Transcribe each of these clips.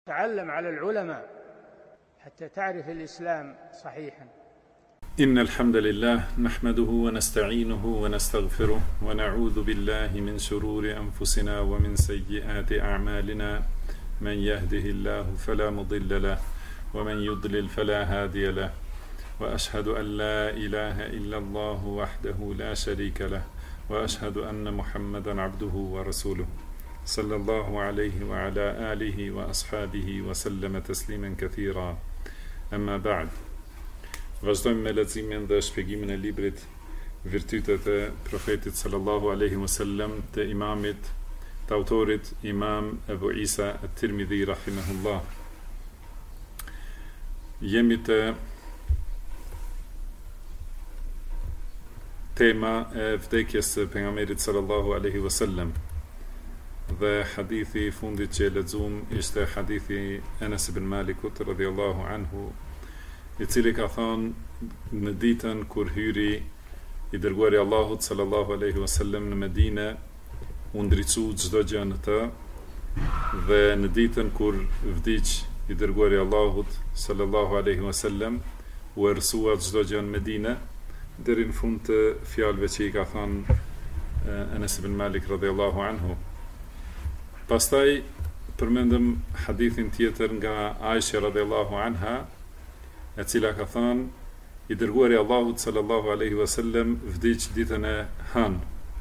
تعلم على العلماء حتى تعرف الإسلام صحيحا. إن الحمد لله نحمده ونستعينه ونستغفره ونعوذ بالله من شرور أنفسنا ومن سيئات أعمالنا من يهده الله فلا مضل له ومن يضلل فلا هادي له وأشهد أن لا إله إلا الله وحده لا شريك له وأشهد أن محمدا عبده ورسوله صلى الله عليه وعلى آله وأصحابه وسلم تسليما كثيرا. أما بعد. Vazhdojmë me leximin dhe shpjegimin e librit Virtytet e Profetit sallallahu alaihi wasallam të imamit, të autorit Imam Ebu Isa at-Tirmidhi rahimahullah. Jemi të tema e vdekjes së pejgamberit sallallahu alaihi wasallam. Dhe hadithi i fundit që e lexuam ishte hadithi Anas ibn Malikut radhiyallahu anhu, i cili ka thënë në ditën kur hyri i dërguari Allahut sallallahu alaihi wasallam në Medinë, u ndriçu çdo gjë në të, dhe në ditën kur vdiq i dërguari Allahut sallallahu alaihi wasallam, u ersua çdo gjë në Medinë, deri në fund të fjalëve që i ka thënë Anas ibn Malik radhiyallahu anhu. Pastaj përmendëm hadithin tjetër nga Aisha radhiyallahu anha, e cila ka thënë i dërguari Allahut sallallahu alaihi wasallam vdiq ditën e Han.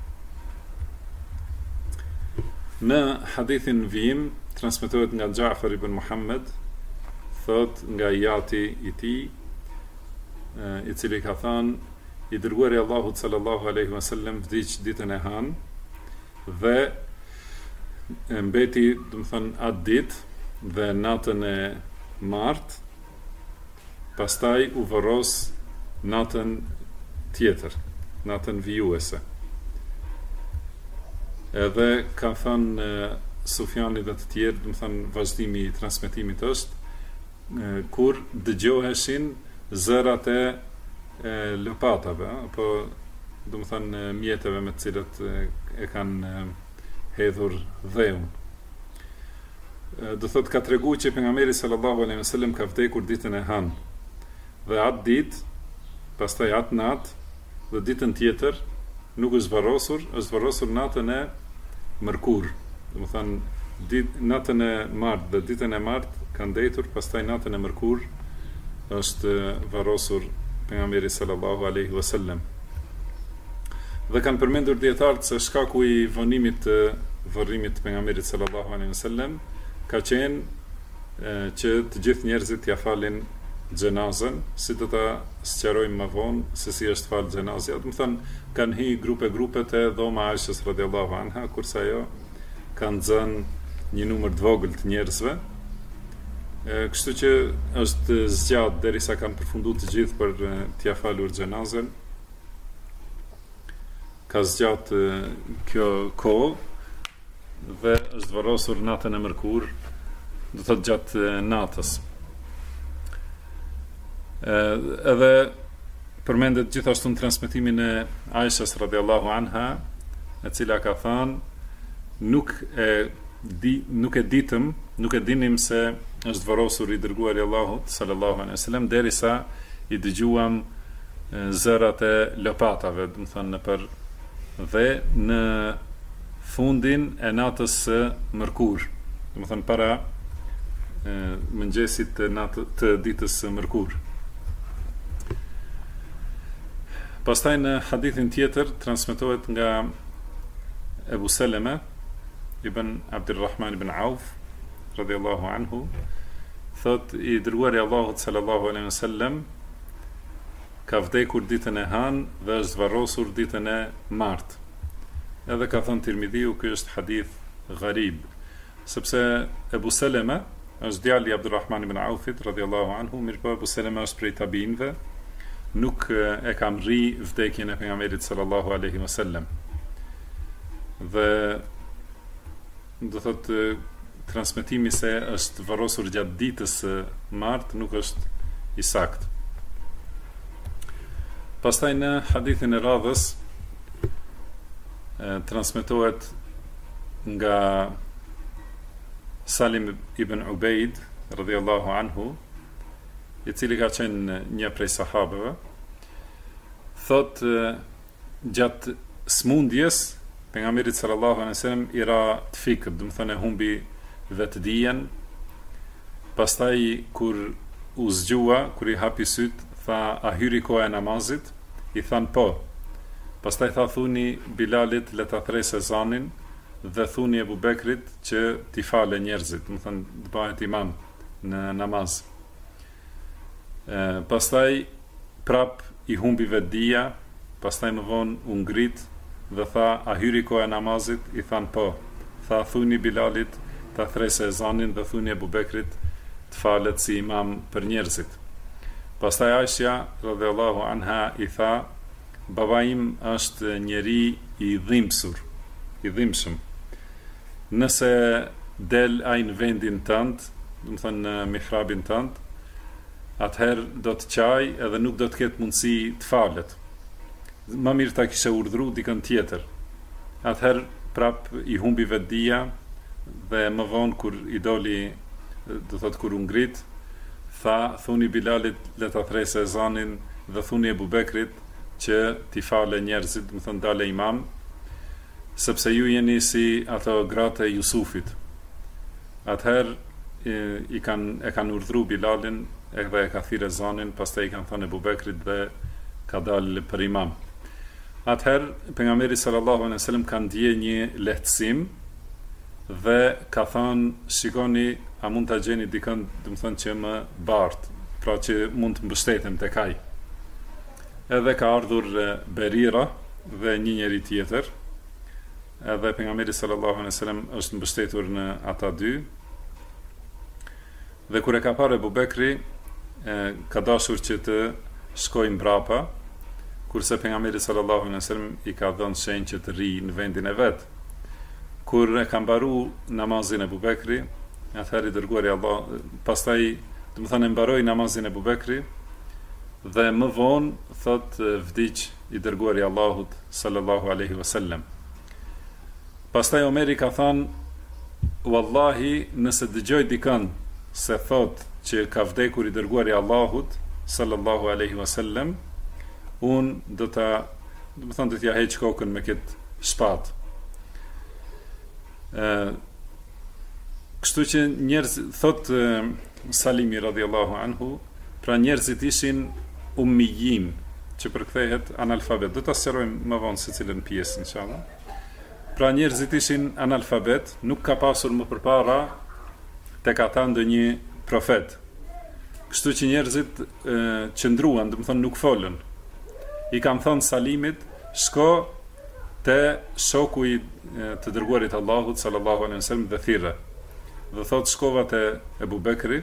Në hadithin vim transmetohet nga Ja'far ibn Muhammad, thot nga jati i tij, i cili ka thënë i dërguari Allahut sallallahu alaihi wasallam vdiq ditën e Han dhe mbeti, do të thënë, atë ditë dhe natën e martë. Pastaj u varros natën tjetër, natën vijuese. Edhe ka thënë Sufjani dhe të tjerë, do të thënë, vazhdimi i transmetimit është kur dëgjoheshin zërat e lopatave, apo do të thënë mjeteve me të cilët e kanë hedhur dheun. Do thotë ka treguar që pejgamberi sallallahu alaihi wasallam ka vdekur ditën e Han. Dhe atë ditë, pastaj atë natë dhe ditën tjetër nuk është varrosur, është varrosur natën e mërkur. Do të thënë natën e martë dhe ditën e martë kanë ndetur, pastaj natën e mërkur është varrosur pejgamberi sallallahu alaihi wasallam. Dhe kanë përmendur dietarët se shkaku i vonimit të varrimit të pejgamberit sallallahu alaihi wasallam ka qenë që të gjithë njerëzit ja falin xhenazën, si do ta sqarojmë më vonë se si është fal xhenazja. Do të thënë kanë hi grupe të dhoma Aishës radhiyallahu anha, kurse ajo ka nxënë një numër të vogël të njerëzve. Kështu që është zgjat derisa kanë përfunduar të gjithë për t'ia falur xhenazën. Ka zgjat kjo kohë dhe është varrosur natën e mërkur, do të thotë gjatë natës. Edhe përmendet gjithashtu në transmetimin e Aishës radhiyallahu anha, e cila ka thënë nuk e dinim se është varrosur i dërguari Allahut sallallahu alaihi wasallam derisa i dëgjuam zërat e lopatave, do të thënë nëpër dhe në fundin e natës së mërkur, do të thënë para mëngjesit të ditës së mërkur. Pastaj në hadithin tjetër transmetohet nga Ebu Seleme ibn Abdurrahman ibn Auf radhiyallahu anhu, thot i dërguari Allahut sallallahu alaihi wasallam ka vdekur ditën e Han dhe është varrosur ditën e martë. Edhe ka thënë Tirmidhiu, ky është hadith gharib, sepse Ebu Seleme është djali i Abdurrahman ibn Aufit radhiyallahu anhu, mirëpo Ebu Seleme është prej tabinëve, nuk e kam rri vdekjen e pejgamberit sallallahu alaihi wasallam. Dhe do thotë transmetimi se është varrosur gjatë ditës së martë nuk është i saktë. Pastaj në hadithin e radhës transmetohet nga Salim ibn Ubejd radhiyallahu anhu, i cili ka qenë një prej sahabëve, thot gjatë smundjes pejgamberi sallallahu alaihi wasallam i ra të fikët, do të thënë humbi vetdijen. Pastaj kur u zgjua, kur i hapi syt, tha a hyri koha e namazit? I than po. Pastaj tha thuni Bilalit le ta thresë ezanin dhe thuni Ebu Bekrit që t'i fale njerëzit, do të thënë të bëhet imam në namaz. Pastaj prap i humbi vetdia, pastaj më vonë u ngrit dhe tha a hyri koha e namazit? I than po. Tha thuni Bilalit ta thresë ezanin dhe thuni Ebu Bekrit të falet si imam për njerëzit. Pastaj Aisha radhiyallahu anha i tha baba im është njeri i dhimbshëm. Nëse del ai në vendin tënd, do të thënë në mihrabin tënd, atëherë do të qaj edhe nuk do të ketë mundësi të falet. Më mirë ta kishe urdhëruar dikën tjetër. Atëherë prap i humbi vetdia dhe më vonë kur i doli, do thotë kur u ngrit, tha thuni Bilalit le ta thresë ezanin dhe thuni Ebu Bekrit që t'i fale njerëzit, do të thënë dale imam, sepse ju jeni si ato gratë e Jusufit. Atëherë e kanë urdhëruar Bilalin edhe e ka thirrë ezanin, pastaj i kanë thënë Ebu Bekrit dhe ka dalë për imam. Atëherë pejgamberi sallallahu alaihi wasallam ka ndje një lehtësim dhe ka thënë shikoni a mund ta gjeni dikën, do të thënë që më bart, pra që mund të mbështetem tek ai. Edhe ka ardhur Berira dhe një njeri tjetër, edhe pejgamberi sallallahu alaihi wasallam është mbështetur në ata dy. Dhe kur e ka parë Ebu Bekri, ka dashur që të shkojë mbrapa, kurse pejgamberi sallallahu alaihi wasallam i ka dhënë shenjë që të rrijë në vendin e vet. Kur e ka mbaruar namazin Ebu Bekri, atëherë i dërguari Allah, pastaj, do të thënë mbaroi namazin Ebu Bekri dhe më vonë thot vdiq i dërguari Allahut sallallahu alaihi wasallam. Pastaj Omeri ka thënë, wallahi, nëse dëgjoj dikën se thot që ka vdekur i dërguari Allahut sallallahu alaihi wasallam, unë do t'ja heq kokën me këtë shpatë. Kështu që thot Salimi radhiyallahu anhu, pra njerëzit ishin ummijin, që përkthehet analfabet. Do ta sqarojmë më vonë se cilën pjesë inshallah. Pra njerëzit ishin analfabet, nuk ka pasur më përpara tek ata ndonjë profet. Kështu që njerëzit qëndruan, do të thonë nuk folën. I kanë thënë Salimit, shko te shoku i të dërguarit Allahut sallallahu alaihi wasallam dhe thirrë. Dhe thot shkova te Ebu Bekri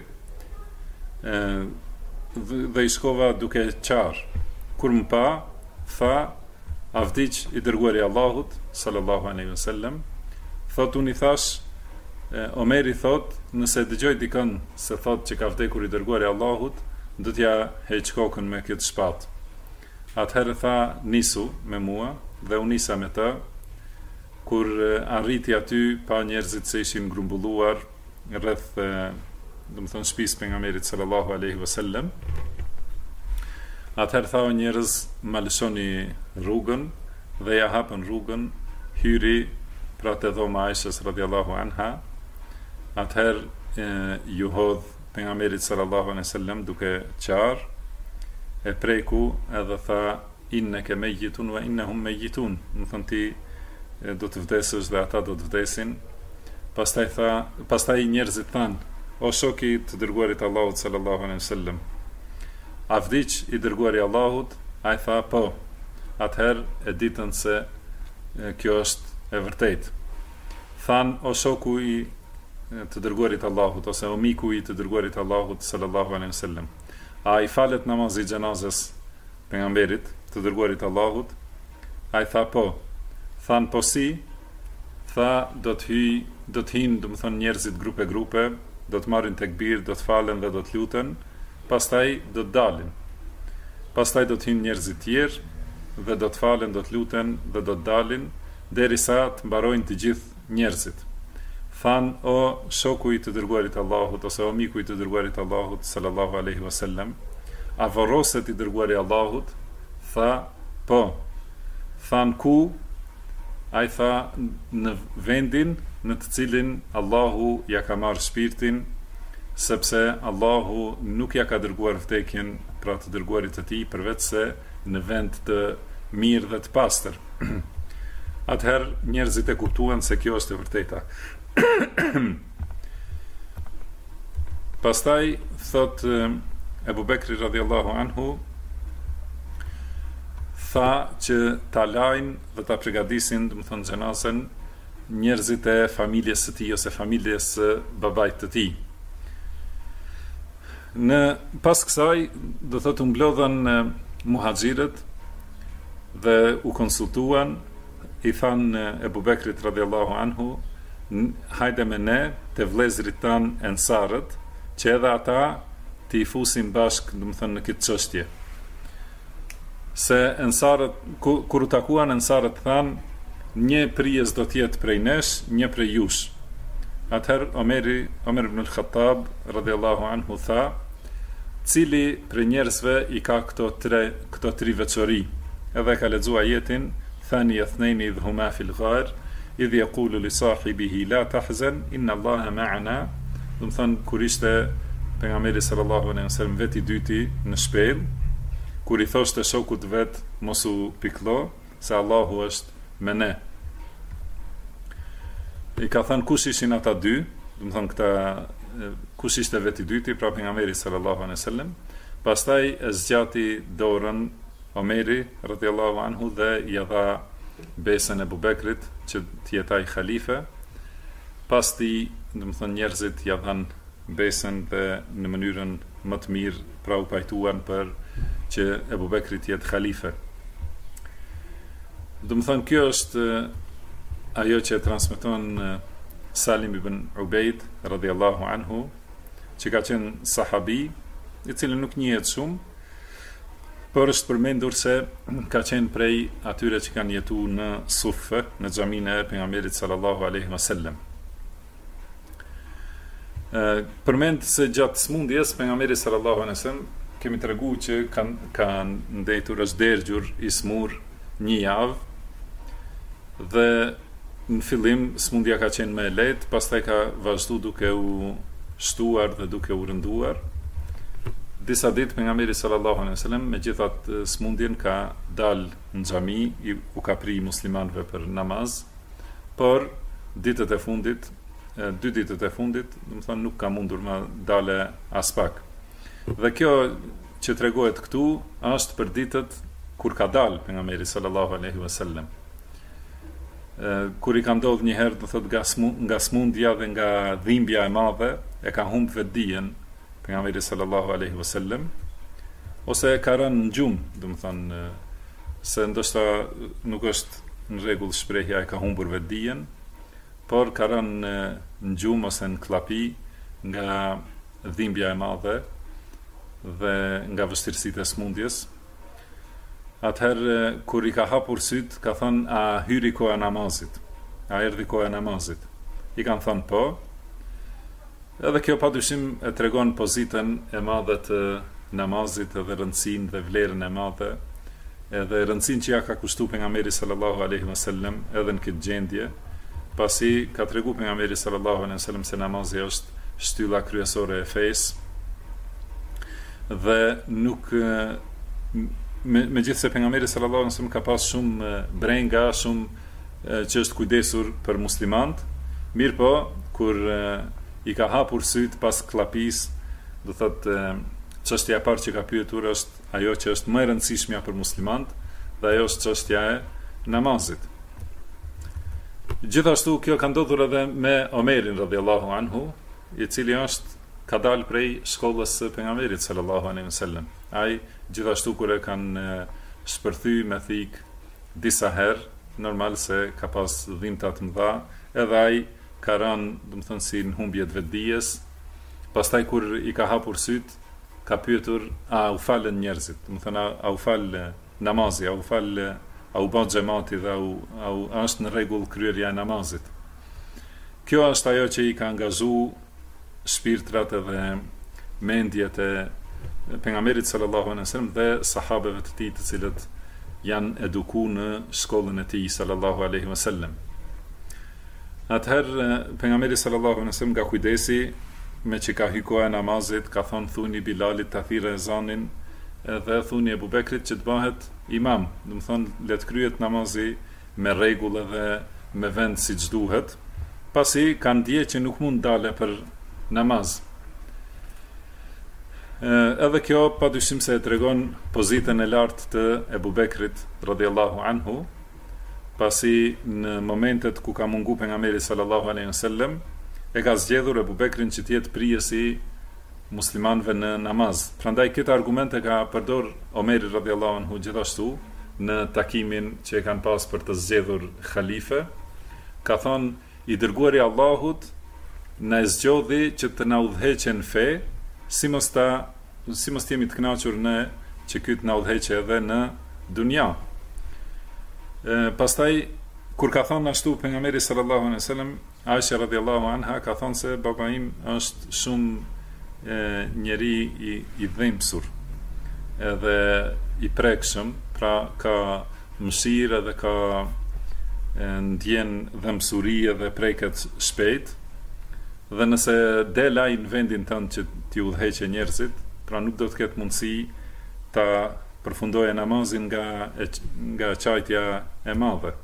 dhe i shkova duke qarë. Kur më pa, tha a vdiq i dërguari Allahut sallallahu alaihi wasallam. Thot unë i thash, Omeri thot, nëse dëgjoj dikën se thot që ka vdekur i dërguari Allahut, do t'ja heq kokën me këtë shpatë. Atëherë tha nisu me mua dhe unë nisa me të. Kur arriti aty, pa njerëzit se ishin grumbulluar rreth, do të thënë shtëpisë pejgamberit sallallahu alaihi wasallam. Atëherë tha o njerëz, ma lëshoni rrugën dhe ja hapën rrugën, hyri pra te dhoma Aishës radhiyallahu anha. Atëherë ju hodh pejgamberit sallallahu alaihi wasallam duke qarë, e preku edhe tha inneke mejitun wa innehum mejitun, më thënë ti do të vdesësh dhe ata do të vdesin. Pastaj njerëzit thanë, o shoki të dërguarit Allahut sallallahu alaihi wasallam, a vdiq i dërguari Allahut? Ai tha po. Atëherë e ditën se kjo është e vërtetë. Than o shoku i të dërguarit Allahut ose o miku i të dërguarit Allahut sallallahu alaihi wasallam, a i falet namazi xhenazës pejgamberit të dërguarit Allahut? Ai tha po. Than po si? Tha do të hinë, do të thonë njerëzit grupe, do të marrin tekbir, do të falen dhe do të luten, pastaj do të dalin. Pastaj do të hinë njerëzit tjerë dhe do të falen, do të luten dhe do të dalin derisa të mbarojnë të gjithë njerëzit. than, o shoku i të dërguarit Allahut, ose o miku i të dërguarit Allahut, sallallahu alaihi wasallam, a varroset i dërguari Allahut? Tha, po. Than ku? Ai tha, në vendin në të cilin Allahu ja ka marrë shpirtin, sepse Allahu nuk ja ka dërguar vdekjen pra të dërguarit të tij përveç se në vend të mirë dhe të pastër. Atëherë njerëzit e kuptuan se kjo është e vërteta. Pastaj thot Ebu Bekri radhiyallahu anhu, tha që ta lajnë dhe ta përgatisin, do të thonë xhenazën, njerëzit e familjes së tij ose familjes së babait të tij. Në pas kësaj, do thotë u mblodhen muhaxhirët dhe u konsultuan, i than Ebu Bekrit radhiyallahu anhu, hajde me ne të vlezrit tan ensarët, që edhe ata të i fusin bashk, do të thënë në këtë çështje. Se ensarët, kur u takuan ensarët than, një prijes do të jetë prej nesh, një prej jush. Atëherë Omer ibn al-Khattab radhiyallahu anhu tha, cili prej njerëzve i ka këto tri veçori? Edhe ka lexuar ajetin, thani yathnayni idhuma fil ghar, idh yaqulu li sahibihi la tahzan inna Allaha ma'ana. Do të thonë kur ishte pejgamberi sallallahu alaihi wasallam veti i dyti në shpellë, kur i thoshte shokut vet mos u pikëllo, se Allahu është me ne. I ka thënë kush ishin ata dy, do të thonë këta kush ishte veti i dyti, pra pejgamberi sallallahu alaihi wasallam. Pastaj e zgjati dorën Omeri radhiyallahu anhu dhe ia dha besën e Abu Bekrit që të jetë ai halife. Pasti, do të thonë njerëzit ja dhanë besën dhe në mënyrën më të mirë, pra u pajtuan për që Abu Bekri të jetë halife. Do të thonë kjo është ajo që transmeton Salim ibn Ubejd radhiyallahu anhu, që ka qenë sahabi, i cili nuk njihet shumë, por është përmendur se ka qenë prej atyre që kanë jetuar në Sufë, në xhaminë e pejgamberit sallallahu alaihi wasallam. Përmend se gjatë smundjes pejgamberi sallallahu alaihi wasallam kemi treguar që kanë ndetur, është dergjur i smur një javë dhe në fillim smundja ka qenë më e lehtë, pastaj ka vazhduar duke u shtuar dhe duke u rënduar. Disa ditë pejgamberi sallallahu alaihi wasallam megjithatë smundjen ka dalë në xhami, u ka pri muslimanëve për namaz, por ditët e fundit, 2 ditët e fundit, do të thonë nuk ka mundur më dale as pak. Dhe kjo që tregohet këtu është për ditët kur ka dalë pejgamberi sallallahu alaihi wasallam. Kur i ka ndodhur një herë, do thotë nga smundja dhe nga dhimbja e madhe, e ka humbë vetdijen pejgamberi sallallahu alaihi wasallam, ose ka rënë në gjumë, do të thonë se ndoshta nuk është në rregull shprehja e ka humbur vetdijen, por ka rënë në gjumë ose në klapi nga dhimbja e madhe dhe nga vështirësitë e smundjes. Atëherë kur i ka hapur syt, ka thënë, a hyri koha e namazit? A erdhi koha e namazit? I kanë thënë po. Edhe kjo padyshim e tregon pozitën e madhe të namazit dhe rëndësinë dhe vlerën e madhe, edhe rëndësinë që ja ka kushtuar pejgamberi sallallahu alaihi wasallam edhe në këtë gjendje, pasi ka treguar pejgamberi sallallahu alaihi wasallam se namazi është shtylla kryesore e fesë dhe nuk megjithëse pejgamberi sallallahu alaihi wasallam ka pas shumë brenga, shumë që është kujdesur për muslimant, mirë po kur i ka hapur syt pas klapis, do thotë çështja e parë që ka pyetur është ajo që është më e rëndësishmja për muslimant, dhe ajo është çështja e namazit. Gjithashtu kjo ka ndodhur edhe me Omerin radhiyallahu anhu, i cili ka dalë prej shkollës së pejgamberit sallallahu alaihi wasallam. Ai gjithashtu kur e kanë shpërthy me thik disa herë, normal se ka pas dhimbta të mëdha, edhe ai ka rënë, do të thonë, si në humbje të vetdijes. Pastaj kur i ka hapur syt, ka pyetur a u falën njerëzit, do të thonë a u fal namazi, a u bën xhamati dhe a është në rregull kryerja e namazit. Kjo është ajo që i ka angazhu shpirtrat edhe mendjet e pejgamberit sallallahu alaihi wasallam dhe sahabeve të tij, të cilët janë eduku në shkollën e tij sallallahu alaihi wasallam. Atëherë pejgamberi sallallahu alaihi wasallam nga kujdesi me që ka hykoja namazit, ka thonë thuni Bilalit të thirrë ezanin, edhe thuni Ebu Bekrit që të bëhet imam, do të thonë le të kryhet namazi me rregull edhe me vend siç duhet, pasi kanë dije që nuk mund dale për namaz. Edhe kjo padyshim se e tregon pozitën e lartë të Ebu Bekrit radhiyallahu anhu, pasi në momentet ku ka mungu pejgamberi sallallahu alaihi wasallam, e ka zgjedhur Ebu Bekrin që të jetë prijesi muslimanëve në namaz. Prandaj këtë argumente ka përdor Omeri radhiyallahu anhu gjithashtu në takimin që e kanë pas për të zgjedhur khalife. Ka thonë, i dërguari Allahut na zgjodhi që të na udhëheqen fe, si mos jemi të kënaqur ne që ky të na udhëheqë edhe në dunja. Pastaj kur ka thonë ashtu pejgamberi sallallahu alaihi wasallam, Aisha radhiyallahu anha ka thonë se baba im është shumë njeri i dhimbësur edhe i prekshëm, pra ka mëshirë edhe ka ndjen dhimbësuri edhe preket shpejt, dhe nëse del ai në vendin tënd që t'i udhëheqë njerëzit, pra nuk do të ketë mundësi ta përfundoje namazin nga çajtja e madhe.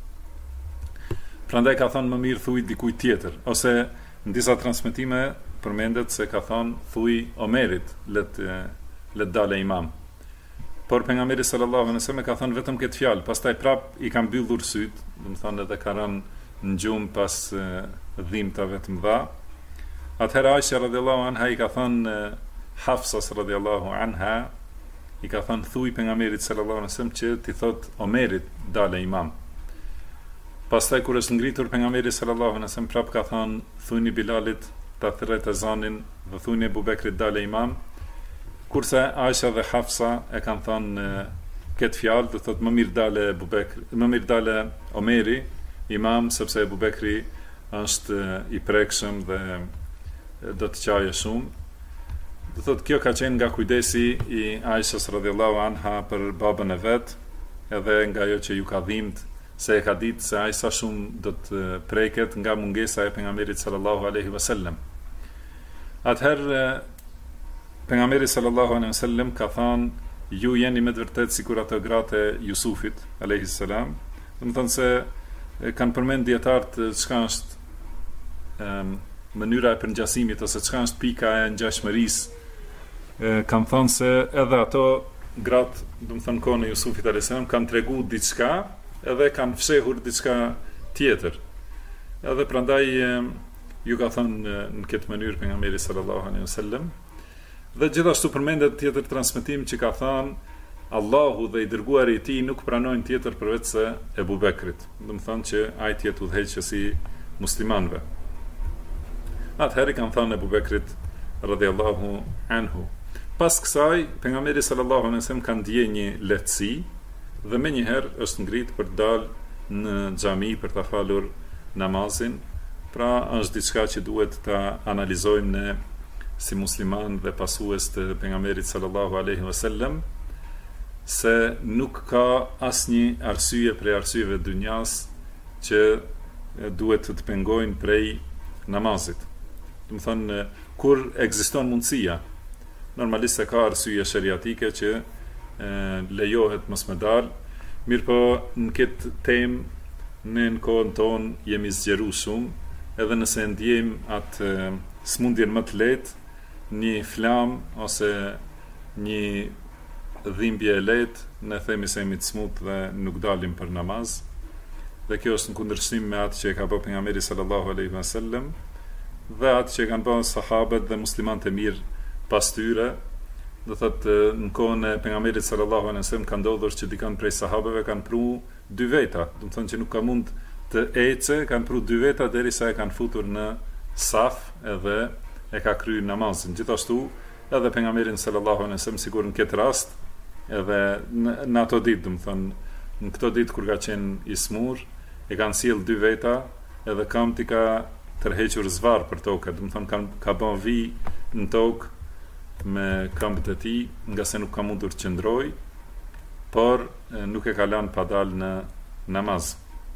Prandaj ka thonë më mirë thuj dikujt tjetër, ose në disa transmetime përmendet se ka thonë thuj Omerit let dale imam. Por pejgamberi sallallahu alaihi wasallam ka thonë vetëm këtë fjalë, pastaj prap i ka mbyllur syt, do të thonë edhe ka rënë në gjumë pas dhimbtave të mëdha. Atëherë Aisha radhiyallahu anha i ka thonë Hafsas radhiyallahu anha, i ka thonë thuj pejgamberit sallallahu alaihi wasallam që ti thot Omerit dale imam. Pastaj kur është ngritur pejgamberi sallallahu alaihi wasallam, prap ka thënë thuni Bilalit ta thirret ezanin dhe thuni Ebu Bekrit dale imam. Kurse Aisha dhe Hafsa e kanë thënë këtë fjalë, do thotë më mirë dale Omeri imam, sepse Ebu Bekri është i prekshëm dhe do të qajë shumë. Do thotë kjo ka qenë nga kujdesi i Aishas radhiyallahu anha për babën e vet, edhe nga ajo që ju ka dhimbt, se e ka ditë se ai sa shumë do të preket nga mungesa e pejgamberit sallallahu alaihi wasallam. Atëherë pejgamberi sallallahu alaihi wasallam ka thënë ju jeni me të vërtetë sikur ato gratë e Jusufit alayhi salam. Do të thonë se kanë përmend dietarët çka është mënyra e përngjasimit ose çka është pika e ngjashmërisë. Kanë thënë se edhe ato gratë, do të thonë kohën e Jusufit alayhi salam, kanë treguar diçka edhe kanë fshehur diçka tjetër. Edhe prandaj ju ka thënë në këtë mënyrë pejgamberi sallallahu alaihi wasallam. Dhe gjithashtu përmendet tjetër transmetim që ka thënë Allahu dhe i dërguari i tij nuk pranojnë tjetër përveç se Ebu Bekrit. Do të thonë që ai të jetë udhëheqësi muslimanëve. Atëherë kanë thënë Ebu Bekrit radhiyallahu anhu. Pas kësaj pejgamberi sallallahu alaihi wasallam ka ndjenë një lehtësi dhe me njëherë është ngrit për të dalë në xhami për të falur namazin. Pra është diçka që duhet ta analizojmë ne si musliman dhe pasues të pejgamberit sallallahu alaihi wasallam, se nuk ka asnjë arsye prej arsyeve të dunjas që duhet të pengojnë prej namazit. Do të thonë, kur ekziston mundësia, normalisht se ka arsye sheriatike që lejohet mos me dal, mirëpo në këtë temë ne në kohën tonë jemi zgjeru shumë, edhe nëse ndjejmë atë smundjen më të lehtë, një flam ose një dhimbje e lehtë, ne themi se jemi të smut dhe nuk dalim për namaz. Dhe kjo është në kundërshtim me atë që e ka bërë pejgamberi sallallahu alaihi wasallam dhe atë që e kanë bërë sahabët dhe muslimanët e mirë pas tyre. Do thotë në kohën e pejgamberit sallallahu alaihi wasallam ka ndodhur që dikon prej sahabeve kanë pru 2 veta, do të thonë që nuk ka mund të ecë, kanë pru 2 veta derisa e kanë futur në saf edhe e ka kryer namazin. Gjithashtu edhe pejgamberin sallallahu alaihi wasallam sigur në këtë rast edhe në ato ditë, do të thonë në këto ditë kur ka qenë i smur, e kanë sjell 2 veta edhe kam t'i ka tërhequr zvarr për tokë, do të thonë ka bën vi në tokë me këmbët e tij, nga se nuk ka mundur të qëndroj, por nuk e ka lënë pa dalë në namaz.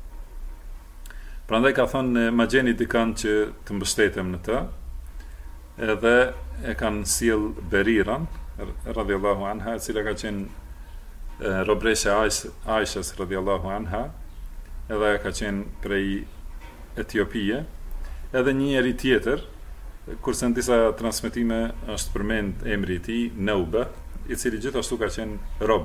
Prandaj ka thonë ma gjeni dikën që të mbështetem në të, edhe e kanë sjell Beriran radhiyallahu anha, e cila ka qenë robresha Aishës radhiyallahu anha, edhe ka qenë prej Etiopie, edhe një njeri tjetër, kurse në disa transmetime është përmend emri i tij, Naube, i cili gjithashtu ka qenë rob.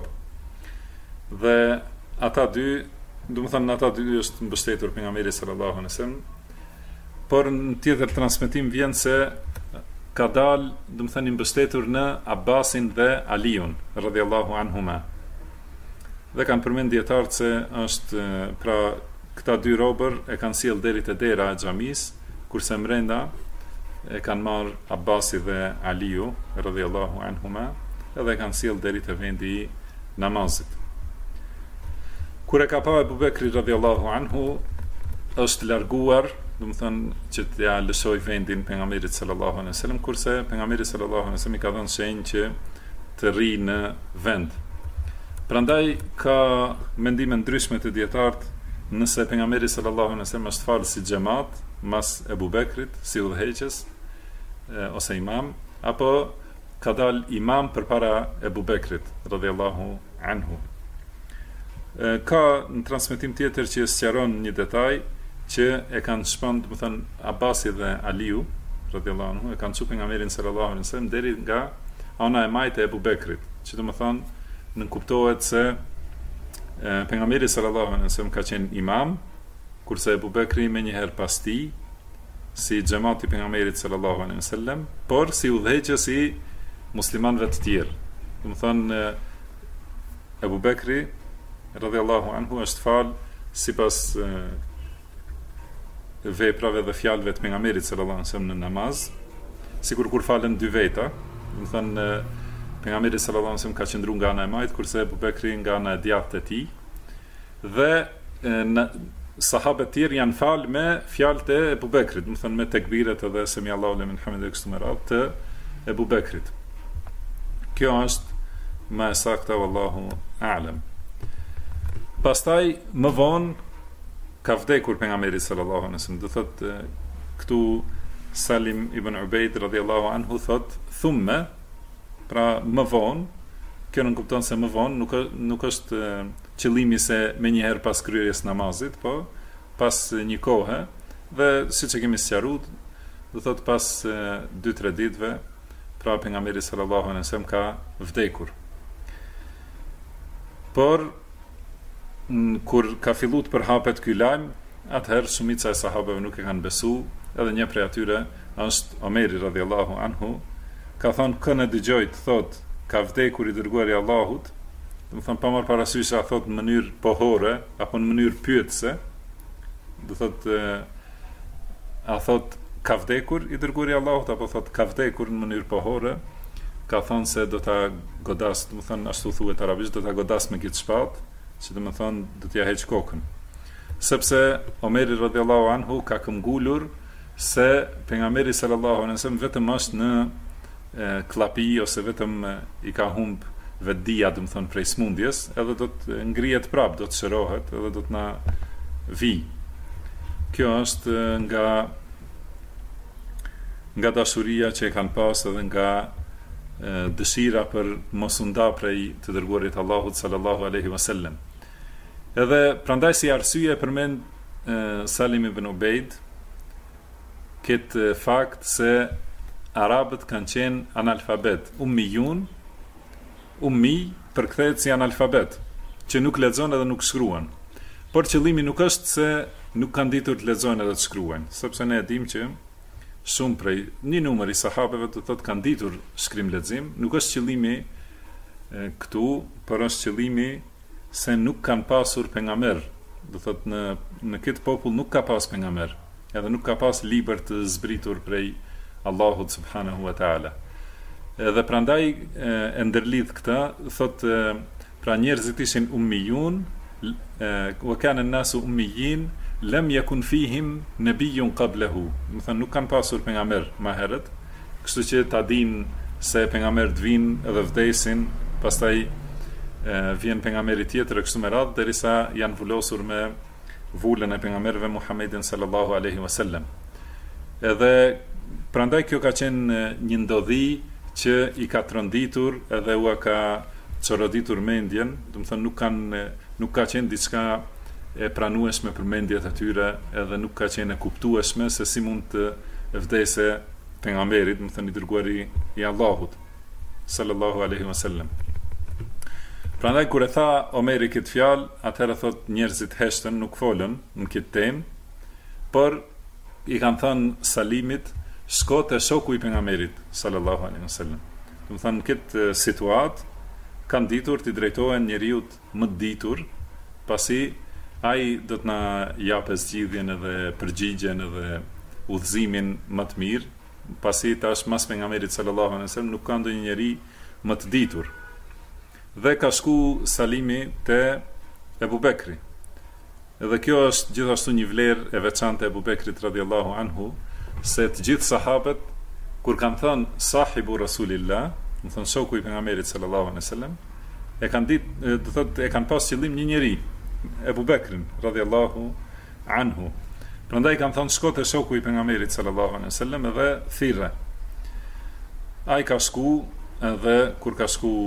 Dhe ata dy, do të thonë ata dy është mbështetur pejgamberi sallallahu alaihi wasallam, por në tjetër transmetim vjen se ka dalë, do të thënë mbështetur në Abbasin dhe Aliun radhiyallahu anhuma. Dhe kanë përmend dietarët se është pra këta dy robër e kanë sjell deri te dera e xhamis, kurse mrenda e kanë marr Abbasi dhe Aliu radhiyallahu anhuma, edhe kanë sjell deri te vendi i namazit. Kur e ka pa Abu Bekri radhiyallahu anhu, është larguar, do të thënë që t'ja lëshoj vendin pejgamberit sallallahu alaihi wasallam, kurse pejgamberi sallallahu alaihi wasallam i ka dhënë shenjë që të rrijë në vend. Prandaj ka mendime ndryshme të dietarët nëse pejgamberi sallallahu alaihi wasallam është falë si xhamat mas Abu Bekrit, si udhëheqës ose imam, apo ka dalë imam përpara Abu Bekrit radhiyallahu anhu. Ka në transmetim tjetër që sqaron një detaj që e kanë shpend, do të thënë Abasi dhe Aliu radhiyallahu anhu, e kanë çuar pejgamberin sallallahu alaihi wasallam deri nga ana e majtë e Abu Bekrit, që do të thonë në kuptohet se pejgamberi sallallahu alaihi wasallam ka qenë imam, kurse Abu Bekri më njëherë pas tij si xhamati pejgamberit sallallahu alaihi wasallam, por si udhëheqës i muslimanëve të tjerë. Do të thonë Abu Bekri radhiyallahu anhu është fal sipas veprave dhe fjalëve të pejgamberit sallallahu alaihi wasallam në namaz, sikur kur falen dy veta, do të thënë pejgamberi sallallahu alaihi wasallam ka qëndruar nga ana e majt, kurse Abu Bekri nga ana e djathtë e tij, dhe sahabët e tjerë janë fal me fjalët e Abu Bekrit, do të thënë me tekbiret edhe semi Allahu limen hamide kështu me radhë të Abu Bekrit. Kjo është më saktë, wallahu a'lam. Pastaj më vonë ka vdekur pejgamberi sallallahu alaihi wasallam. Do thotë këtu Salim ibn Ubayd radhiyallahu anhu thot thumma, pra më vonë, kjo nuk kupton se më vonë nuk është qëllimi se me njëherë pas kryerjes namazit, po pas një kohe, dhe siç e kemi sqaruar, do thotë pas 2-3 ditëve, pra pejgamberi sallallahu alaihi wasallam ka vdekur. Por kur ka filluar të përhapet ky lajm, atëherë shumica e sahabeve nuk e kanë besu, edhe një prej atyre është Omeri radhiyallahu anhu, ka thonë kënë dëgjoj të thot ka vdekur i dërguari i Allahut, do të thonë pa marrë parasysh a thot në mënyrë pohore apo në mënyrë pyetëse, do thot a thot ka vdekur i dërguari i Allahut apo thot ka vdekur në mënyrë pohore, ka thonë se do ta godas, do të thonë ashtu thuhet arabisht, do ta godas me këtë shpatë, që do të thonë do t'ja heq kokën. Sepse Omeri radhiyallahu anhu ka këmbgulur se pejgamberi sallallahu alaihi wasallam vetëm është në klapi ose vetëm i ka humb vetdia, do të thonë prej smundjes, edhe do të ngrihet prap, do të shërohet, edhe do të na vi. Kjo është nga dashuria që e kanë pas edhe nga dëshira për mos u nda prej të dërguarit Allahut sallallahu alaihi wasallam. Edhe prandaj si arsye përmend Salim ibn Ubayd këtë fakt se arabët kanë qenë analfabet, ummi përkthehet si analfabet, që nuk lexojnë edhe nuk shkruan. Por qëllimi nuk është se nuk kanë ditur të lexojnë edhe të shkruajnë, sepse ne e dimë që shumë prej një numër i sahabeve të thotë kanë ditur shkrim lexim, nuk është qëllimi këtu, por është qëllimi se nuk kanë pasur pejgamber. Do thotë në këtë popull nuk ka pas pejgamber, edhe nuk ka pas libër të zbritur prej Allahut subhanahu wa taala. Edhe prandaj e ndërlidh këtë, thotë pra njerëzit ishin ummiyun, wa kana an-nasu ummiyin lem yakun fihim nabiyyun qablahu, do të thënë nuk kanë pasur pejgamber më herët, kështu që ta dinë se pejgamberët vinë edhe vdesin, pastaj vjen pejgamberi tjetër kështu me radhë derisa janë vulosur me vulën e pejgamberëve Muhammedin sallallahu alaihi wasallam. Edhe prandaj kjo ka qenë një ndodhi që i ka tronditur edhe u ka çoroditur mendjen, do të thënë nuk ka qenë diçka e pranueshme për mendjet e tyre, edhe nuk ka qenë e kuptueshme se si mund të vdese pejgamberi, do të thënë i dërguari i Allahut sallallahu alaihi wasallam. Prandaj kur e tha Omeri këtë fjalë, atëherë thot njerëzit heshtën, nuk folën në këtë temë, por i kanë thënë Salimit, shko te shoku i pejgamberit sallallahu alaihi wasallam. Do të thënë në këtë situatë kanë ditur të drejtohen njeriut më të ditur, pasi ai do të na japë zgjidhjen edhe përgjigjen edhe udhëzimin më të mirë, pasi tash mas pejgamberit sallallahu alaihi wasallam nuk ka ndonjë njeri më të ditur. Dhe ka shku Salimi te Ebu Bekri. Edhe kjo është gjithashtu një vlerë e veçantë e Ebu Bekrit radhiyallahu anhu, se të gjithë sahabët kur kanë thënë sahibu Rasulillah, do thënë shoku i pejgamberit sallallahu alaihi wasallam, e kanë ditë, do thotë e kanë pas qëllim një njeri, Ebu Bekrin radhiyallahu anhu. Prandaj kanë thënë shko te shoku i pejgamberit sallallahu alaihi wasallam edhe thirrë. Ai ka shku edhe kur ka shku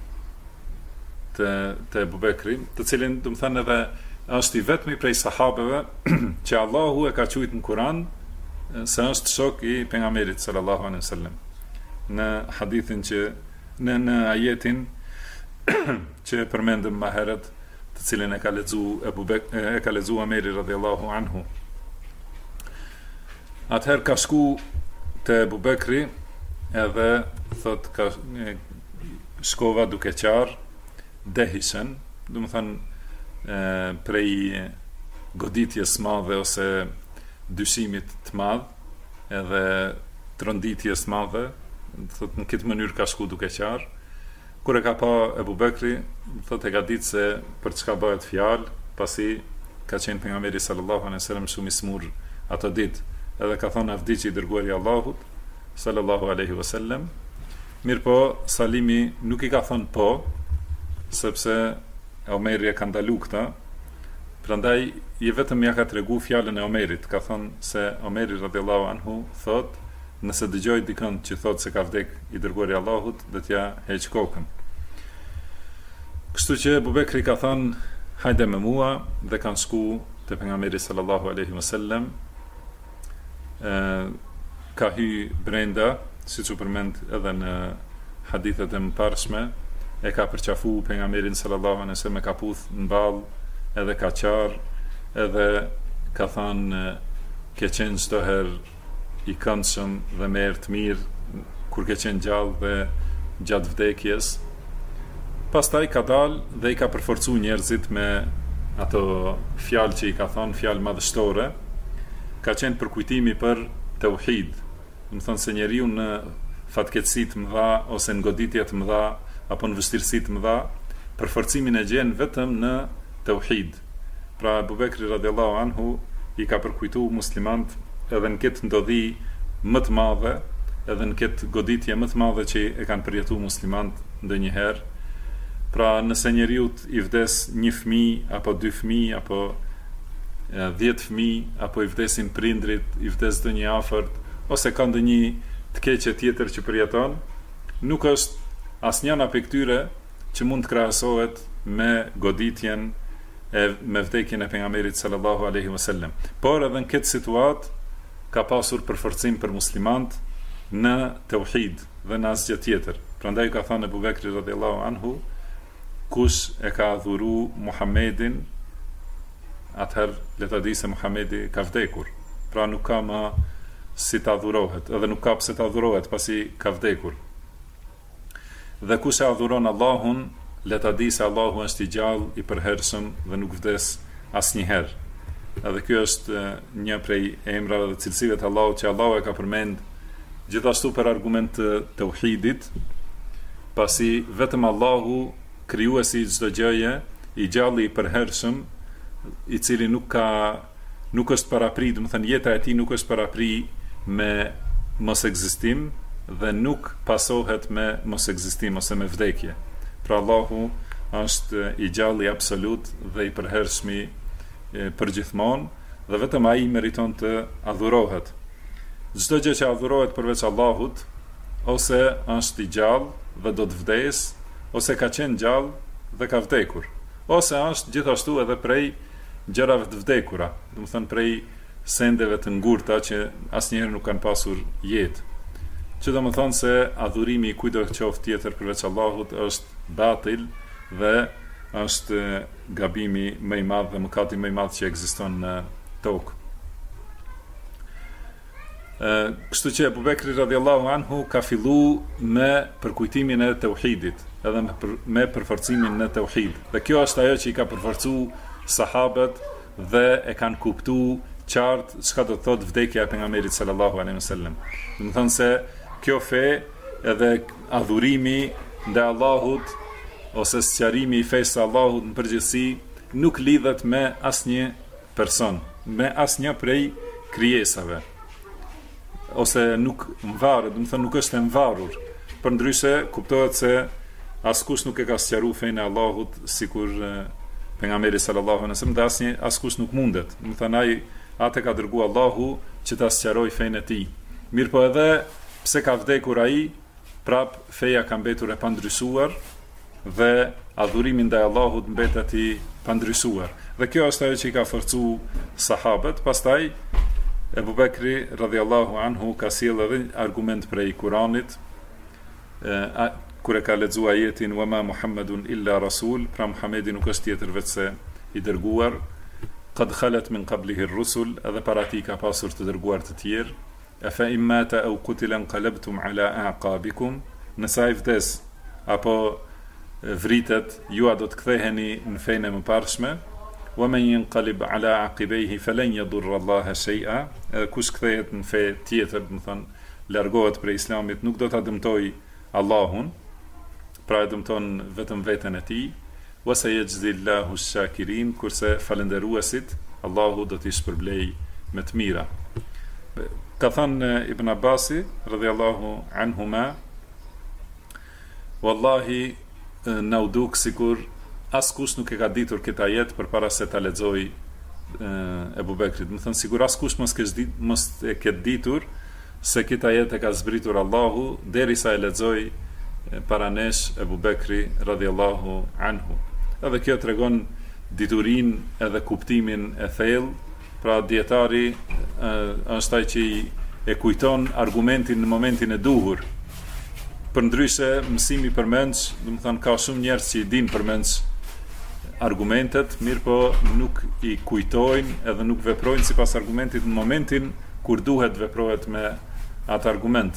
te Ebu Bekri, të cilin do të thënë edhe është i vetmi prej sahabeve që Allahu e ka thujt në Kur'an se është shok i pejgamberit sallallahu alaihi wasallam. Në hadithin që në ajetin që përmendëm më herët, të cilin e ka lexuar Omeri radhiyallahu anhu. Atëherë ka shku te Ebu Bekri edhe thot ka shkova duke qarë dehishen, do të thënë prej goditjes madhe ose dyshimit të madh, edhe tronditjes madhe, thot në këtë mënyrë ka shku duke qarë. Kur e ka pa Ebu Bekri, thot e ka ditë se për çka bëhet fjalë, pasi ka qenë pejgamberi sallallahu alaihi wasallam shumë i smur ato ditë, edhe ka thonë avdiqi i dërguari i Allahut sallallahu alaihi wasallam. Mirpo Salimi nuk i ka thonë po, sepse Omeri e ka ndalu këta, prandaj i vetëm ja ka tregu fjalën e Omerit, ka thonë se Omeri radhiyallahu anhu thot, nëse dëgjoj dikën që thot se ka vdek i dërguari i Allahut, do t'ja heq kokën. Kështu që Ebu Bekri ka thonë, hajde me mua, dhe kanë shku te pejgamberi sallallahu alaihi wasallam. Ka hy brenda, siç u përmend edhe në hadithet e mëparshme, e ka përqafu pejgamberin sallallahu alaihi wasallam, e ka puth në ball, edhe ka qarë, edhe ka thënë ke qenë çdo herë i këndshëm dhe me erë të mirë kur ke qenë gjallë dhe gjatë vdekjes. Pastaj ka dalë dhe i ka përforcu njerëzit me ato fjalë që i ka thënë, fjalë madhështore. Ka qenë përkujtimi për tauhid, do të thonë se njeriu në fatkeqësi të mëdha ose në goditje të mëdha apo në vështirësi të mëdha, përforcimin e gjen vetëm në tauhid. Pra Abu Bekri radhiyallahu anhu i ka përkujtuar muslimanët edhe në këtë ndodhi më të madhe, edhe në këtë goditje më të madhe që e kanë përjetuar muslimanët ndonjëherë. Pra nëse njeriu i vdes një fëmijë apo dy fëmijë apo 10 fëmijë, apo i vdesin prindrit, i vdes ndonjë afërt, ose ka ndonjë të keqe tjetër që përjeton, nuk është asnjëna prej këtyre që mund të krahasohet me goditjen me vdekjen e pejgamberit sallallahu alaihi wasallam. Por edhe në këtë situatë ka pasur përforcim për muslimanët në tauhid dhe në asgjë tjetër. Prandaj ka thënë Abu Bekri radhiyallahu anhu, kush e ka adhuru Muhammedin, atëherë le ta di se Muhamedi ka vdekur. Pra nuk ka më si ta adhurohet, edhe nuk ka pse ta adhurohet pasi ka vdekur. Dhe kush e adhuron Allahun, le ta di se Allahu është i gjallë, i përhershëm dhe nuk vdes asnjëherë. Edhe kjo është një prej emrave dhe cilësive të Allahut që Allahu e ka përmend gjithashtu për argument të tauhidit, pasi vetëm Allahu, krijuesi i çdo gjëje, i gjallë, i përhershëm, i cili nuk nuk është parapri, do të thënë jeta e tij nuk është parapri me mos ekzistim dhe nuk pasohet me mos ekzistim ose me vdekje. Pra Allahu është i gjallë, i absolut dhe i përhershëm përgjithmonë dhe vetëm ai meriton të adhurohet. Çdo gjë që adhurohet përveç Allahut ose është i gjallë dhe do të vdes, ose ka qenë gjallë dhe ka vdekur, ose është gjithashtu edhe prej gjërave të vdekura, do të thënë prej sendeve të ngurta që asnjëherë nuk kanë pasur jetë. Që do të thonë se adhurimi i kujdo qoftë tjetër përveç Allahut është batil dhe është gabimi më i madh dhe mëkati më i madh që ekziston në tokë. Kështu që Abu Bekri radhiyallahu anhu ka fillu me përkujtimin e tauhidit, edhe me përforcimin në tauhid. Dhe kjo është ajo që i ka përforcuar sahabët dhe e kanë kuptuar qartë çka do të thotë vdekja e pejgamberit sallallahu alaihi wasallam. Do të thonë se kjo fe edhe adhurimi ndaj Allahut ose sqarimi i fesë së Allahut në përgjithësi nuk lidhet me asnjë person, me asnjë prej krijesave. Ose nuk mvaret, do të thonë nuk është e mvarur. Përndryshe kuptohet se askush nuk e ka sqaruar fenë e Allahut sikur pejgamberi sallallahu alaihi wasallam, askush nuk mundet. Do të thonë ai atë ka dërguar Allahu që ta sqarojë fenë e tij. Mirpo edhe pse ka vdekur ai, prap feja ka mbetur e pandryshuar dhe adhurimi ndaj Allahut mbetet i pandryshuar. Dhe kjo është ajo që i ka forcuar sahabët. Pastaj Ebu Bekri radhiyallahu anhu ka sjell edhe argument prej Kuranit, kur e ka lexuar ajetin wa ma Muhammedun illa rasul, pra Muhamedi nuk është tjetër veç se i dërguar, qad khalat min qablihi ar-rusul, edhe para tij ka pasur të dërguar të tjerë, afa imata aw qutila qalabtum ala aqabikum, nëse ai vdes apo vritet, ju do të ktheheni në fenë e mëparshme. Wa man yanqalib ala aqibaihi falan yadurra Allaha shay'a, kush kthehet në fe tjetër, do të thonë largohet prej islamit, nuk do ta dëmtoj Allahun, pra e dëmton vetëm veten e tij. Wa sayajzi Allahu ash-shakirin, kurse falënderuesit Allahu do t'i shpërblej me të mira. Ka thënë Ibn Abbasi radhiyallahu anhuma, wallahi na u duk sikur askush nuk e ka ditur këtë ajet përpara se ta lexoj Ebu Bekrit. Do të thënë sigur askush mos e ketë ditur se këtë ajet e ka zbritur Allahu derisa e lexoi para nesh Ebu Bekri radhiyallahu anhu. Edhe kjo tregon diturinë edhe kuptimin e thellë, pra dietari është ai që e kujton argumentin në momentin e duhur. Përndryshe mësimi përmendsh, do të thënë ka shumë njerëz që i dinë përmendsh argumentet, mirë po nuk i kujtojnë edhe nuk veprojnë sipas argumentit në momentin kur duhet veprohet me atë argument.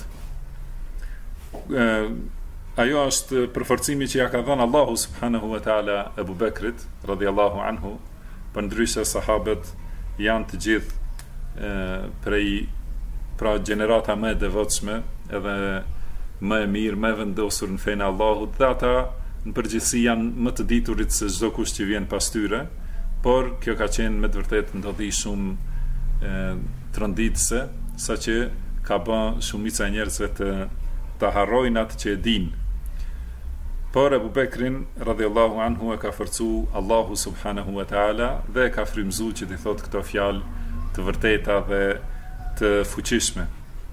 Ajo është përforcimi që ja ka dhënë Allahu subhanahu wa taala Ebu Bekrit radhiyallahu anhu, përndryshe sahabët janë të gjithë prej pra gjenerata më e devotshme edhe më e mirë, më e vendosur në fenë e Allahut, dhe ata në përgjithësi janë më të diturit se çdo kush që vjen pas tyre, por kjo ka qenë me të vërtetë ndodhi shumë tronditëse, saqë ka bën shumica e njerëzve të harrojnë atë që e dinë. Por Ebu Bekrin radhiyallahu anhu e ka forcuar Allahu subhanahu wa taala dhe e ka frymëzuar që të thotë këto fjalë të vërteta dhe të fuqishme.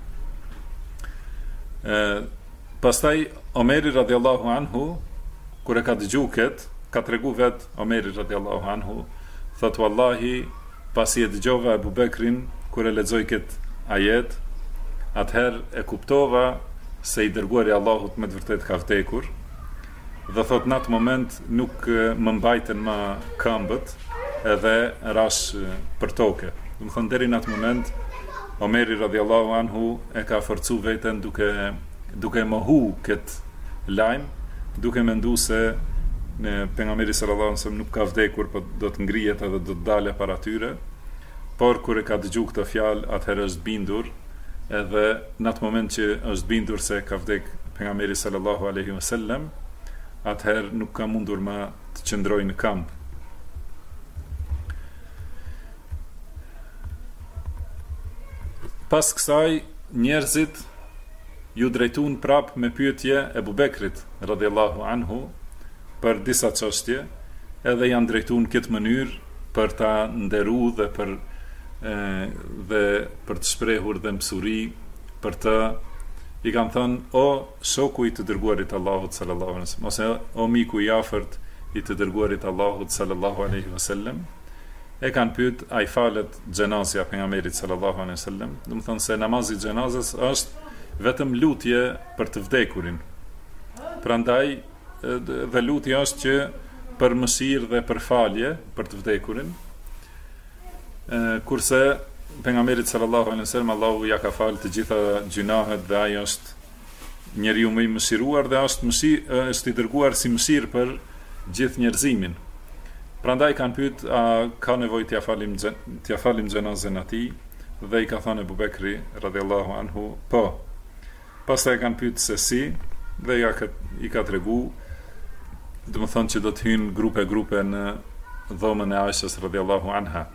Pastaj Omeri radhiyallahu anhu, kur e ka dëgjuar këtë, ka tregu vet Omeri radhiyallahu anhu, thotë wallahi, pasi e dëgjova Ebu Bekrin kur e lexoi këtë ajet, atëherë e kuptova se i dërguari i Allahut me të vërtetë ka vdekur, dhe thotë në atë moment nuk më mbajten më këmbët edhe rash për tokë. Do të thonë deri në atë moment Omeri radhiyallahu anhu e ka forcuar veten duke mohu këtë lajm, duke menduar se pejgamberi sallallahu alaihi wasallam nuk ka vdekur, por do të ngrihet edhe do të dalë para tyre. Por kur e ka dëgjuar këtë fjalë, atëherë është bindur, edhe në atë moment që është bindur se ka vdek pejgamberi sallallahu alaihi wasallam, atëherë nuk ka mundur më të qëndrojë në kamp. Pas kësaj njerëzit ju drejtuan prap me pyetje Ebu Bekrit radhiyallahu anhu për disa çështje, edhe janë drejtuar këtë mënyrë për ta nderuar dhe për të shprehur dhe mësuri për të, i kanë thënë o shoku i të dërguarit Allahut sallallahu alaihi wasallam, ose o miku i afërt i të dërguarit Allahut sallallahu alaihi wasallam, e kanë pyet a i falet xhenazja pejgamberit sallallahu alaihi wasallam. Do të thonë se namazi i xhenazës është vetëm lutje për të vdekurin. Prandaj dhe lutja është që për mëshirë dhe për falje për të vdekurin. Kurse pejgamberit sallallahu alaihi wasallam Allahu ja ka falë të gjitha gjunahet dhe ai është njeriu më i mëshiruar dhe është i dërguar si mëshirë për gjithë njerëzimin. Prandaj kanë pyet a ka nevojë t'ia falim xhenazën atij, dhe i ka thënë Ebu Bekri radhiyallahu anhu po. Pastaj kanë pyet se si, dhe i ka tregu, do të thonë që do të hyjnë grupe në dhomën e Aishës radhiyallahu anha.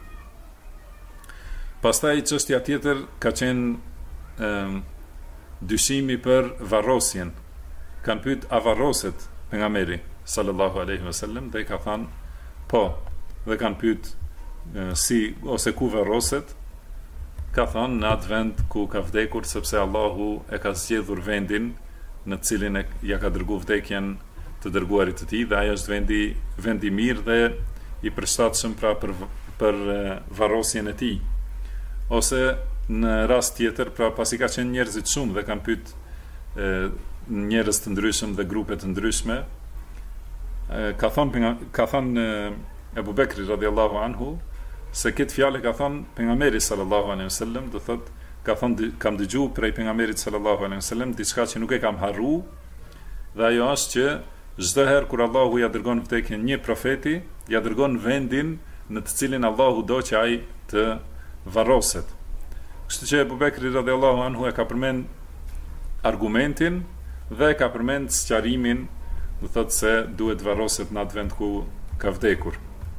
Pastaj çështja tjetër ka qenë dyshimi për varrosjen. Kanë pyet a varroset pejgamberi sallallahu alaihi wasallam, dhe i ka thënë po, dhe kanë pyet si ose ku varroset. Ka thënë në atë vend ku ka vdekur, sepse Allahu e ka zgjedhur vendin në cilin ja ka dërguar vdekjen të dërguarit të tij, dhe ai është vendi i mirë dhe i përshtatshëm pra për varrosjen e tij. Ose në rast tjetër, pra pasi ka qenë njerëzit shumë dhe kanë pyet njerëz të ndryshëm dhe grupe të ndryshme, ka thënë Ebu Bekri radhiyallahu anhu se këtë fjalë ka thënë pejgamberi sallallahu alaihi wasallam, do thotë ka thënë kam dëgjuar prej pejgamberit sallallahu alaihi wasallam diçka që nuk e kam harruar, dhe ajo është që çdo herë kur Allahu ja dërgon vdekjen një profeti, ja dërgon vendin në të cilin Allahu do që ai të varroset. Kështu që Ebu Bekri radhiyallahu anhu e ka përmend argumentin dhe ka përmend sqarimin, do thotë se duhet varroset në atë vend ku ka vdekur.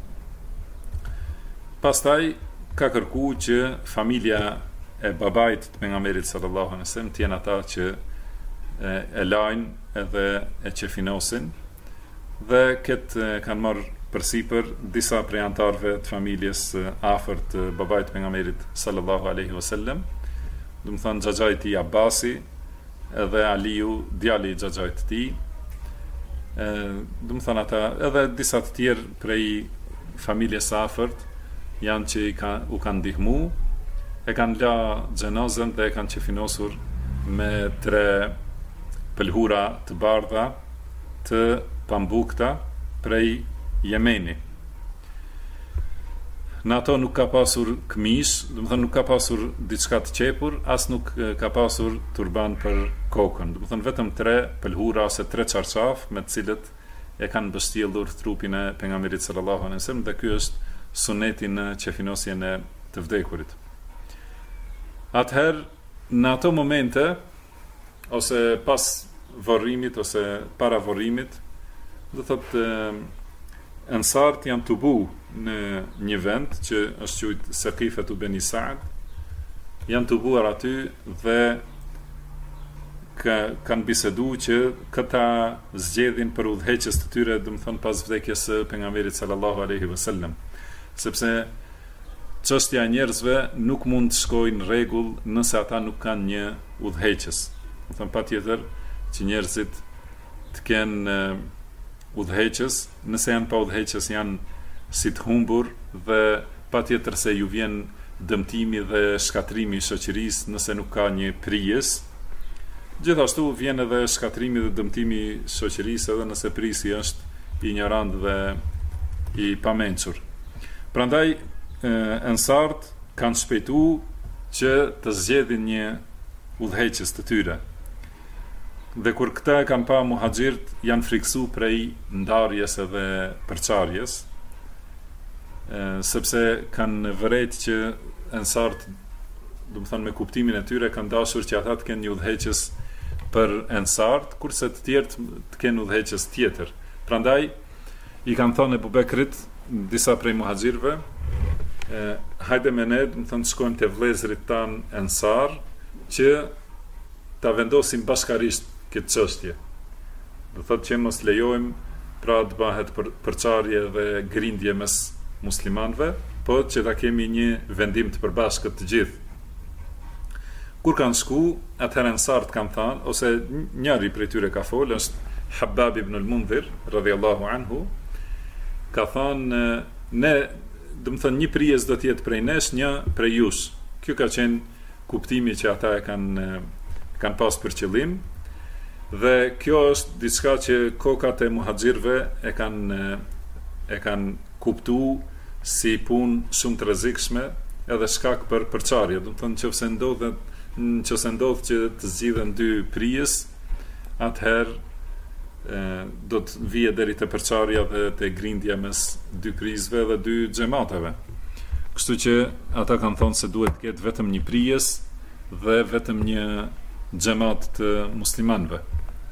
Pastaj ka kërkuar që familja e babait të pejgamberit sallallahu alaihi wasallam të jenë ata që e lajnë edhe e qefinosin, dhe këtë kanë marrë përsipër disa prej antarëve të familjes afërt të babait të pejgamberit sallallahu alaihi wasallam, do të thonë xhaxhait i Abasi edhe Aliu, djali i xhaxhait të tij, do të thonë ata edhe disa të tjerë prej familjes afërt janë që u kanë ndihmu, e kanë la xhenazën dhe e kanë qefinosur me 3 pëlhura të bardha të pambukta prej Jemeni. Në ato nuk ka pasur këmish, do të thonë nuk ka pasur diçka të qepur, as nuk ka pasur turban për kokën. Do të thonë vetëm 3 pëlhura ose 3 çarçaf me të cilët e kanë mbështjellur trupin e pejgamberit sallallahu alaihi wasallam, dhe ky është suneti në qefinosjen e të vdekurit. Atëherë, në ato momente, ose pas varrimit ose para varrimit, do thotë ensart janë të bu në një vend që është quajtur Saqifatu Beni Saad, janë të buar aty dhe kanë bisedu që këta zgjedhin për udhëheqjes të tyre, do të thonë pas vdekjes së pejgamberit sallallahu alaihi wasallam, sepse çështja e njerëzve nuk mund të shkojë në rregull nëse ata nuk kanë një udhëheqës. Do të thonë patjetër që njerëzit të kenë udhëheqës, nëse janë pa udhëheqës janë si të humbur, dhe patjetër se ju vjen dëmtimi dhe shkatrimi i shoqërisë nëse nuk ka një prijes. Gjithashtu vjen edhe shkatrimi dhe dëmtimi i shoqërisë edhe nëse prisi është ignorant dhe i pamençur. Prandaj ensart kanë shpejtuar që të zgjedhin një udhëheqës të tyre. Dhe kur këta e kanë pa muhaxhirt, janë friksu prej ndarjes edhe përçarjes, sepse kanë vërejt që ensart, do të thonë me kuptimin e tyre, kanë dashur që ata të kenë një udhëheqës për ensart, kurse të tjerë të kenë udhëheqës tjetër. Prandaj i kanë thënë Ebu Bekrit disa prej muhaxhirëve hajde me ne, më thënë, shkojmë të vlezrit tanë ensar, që ta vendosim bashkarisht këtë çështje. Do thotë që mos lejojmë pra të bëhet përçarje dhe grindje mes muslimanëve, po që ta kemi një vendim të përbashkët të gjithë. Kur kanë shku, atëherë ensart kanë thënë, ose njëri prej tyre ka folë, është Habab ibn al-Mundhir, radhiyallahu anhu, ka thënë, ne, do të thënë, një prijes do të jetë prej nesh, një prej jush. Kjo ka qenë kuptimi që ata e kanë pas për qëllim, dhe kjo është diçka që kokat e muhaxhirëve e kanë kuptu si punë shumë të rrezikshme edhe shkak për përçarje. Do të thonë, nëse ndodh që të zgjidhen dy prijes, atëherë do të vije deri te përçarja dhe te grindja mes dy prizve dhe dy xhamateve. Kështu që ata kanë thonë se duhet të ketë vetëm një prijes dhe vetëm një xhamat të muslimanëve.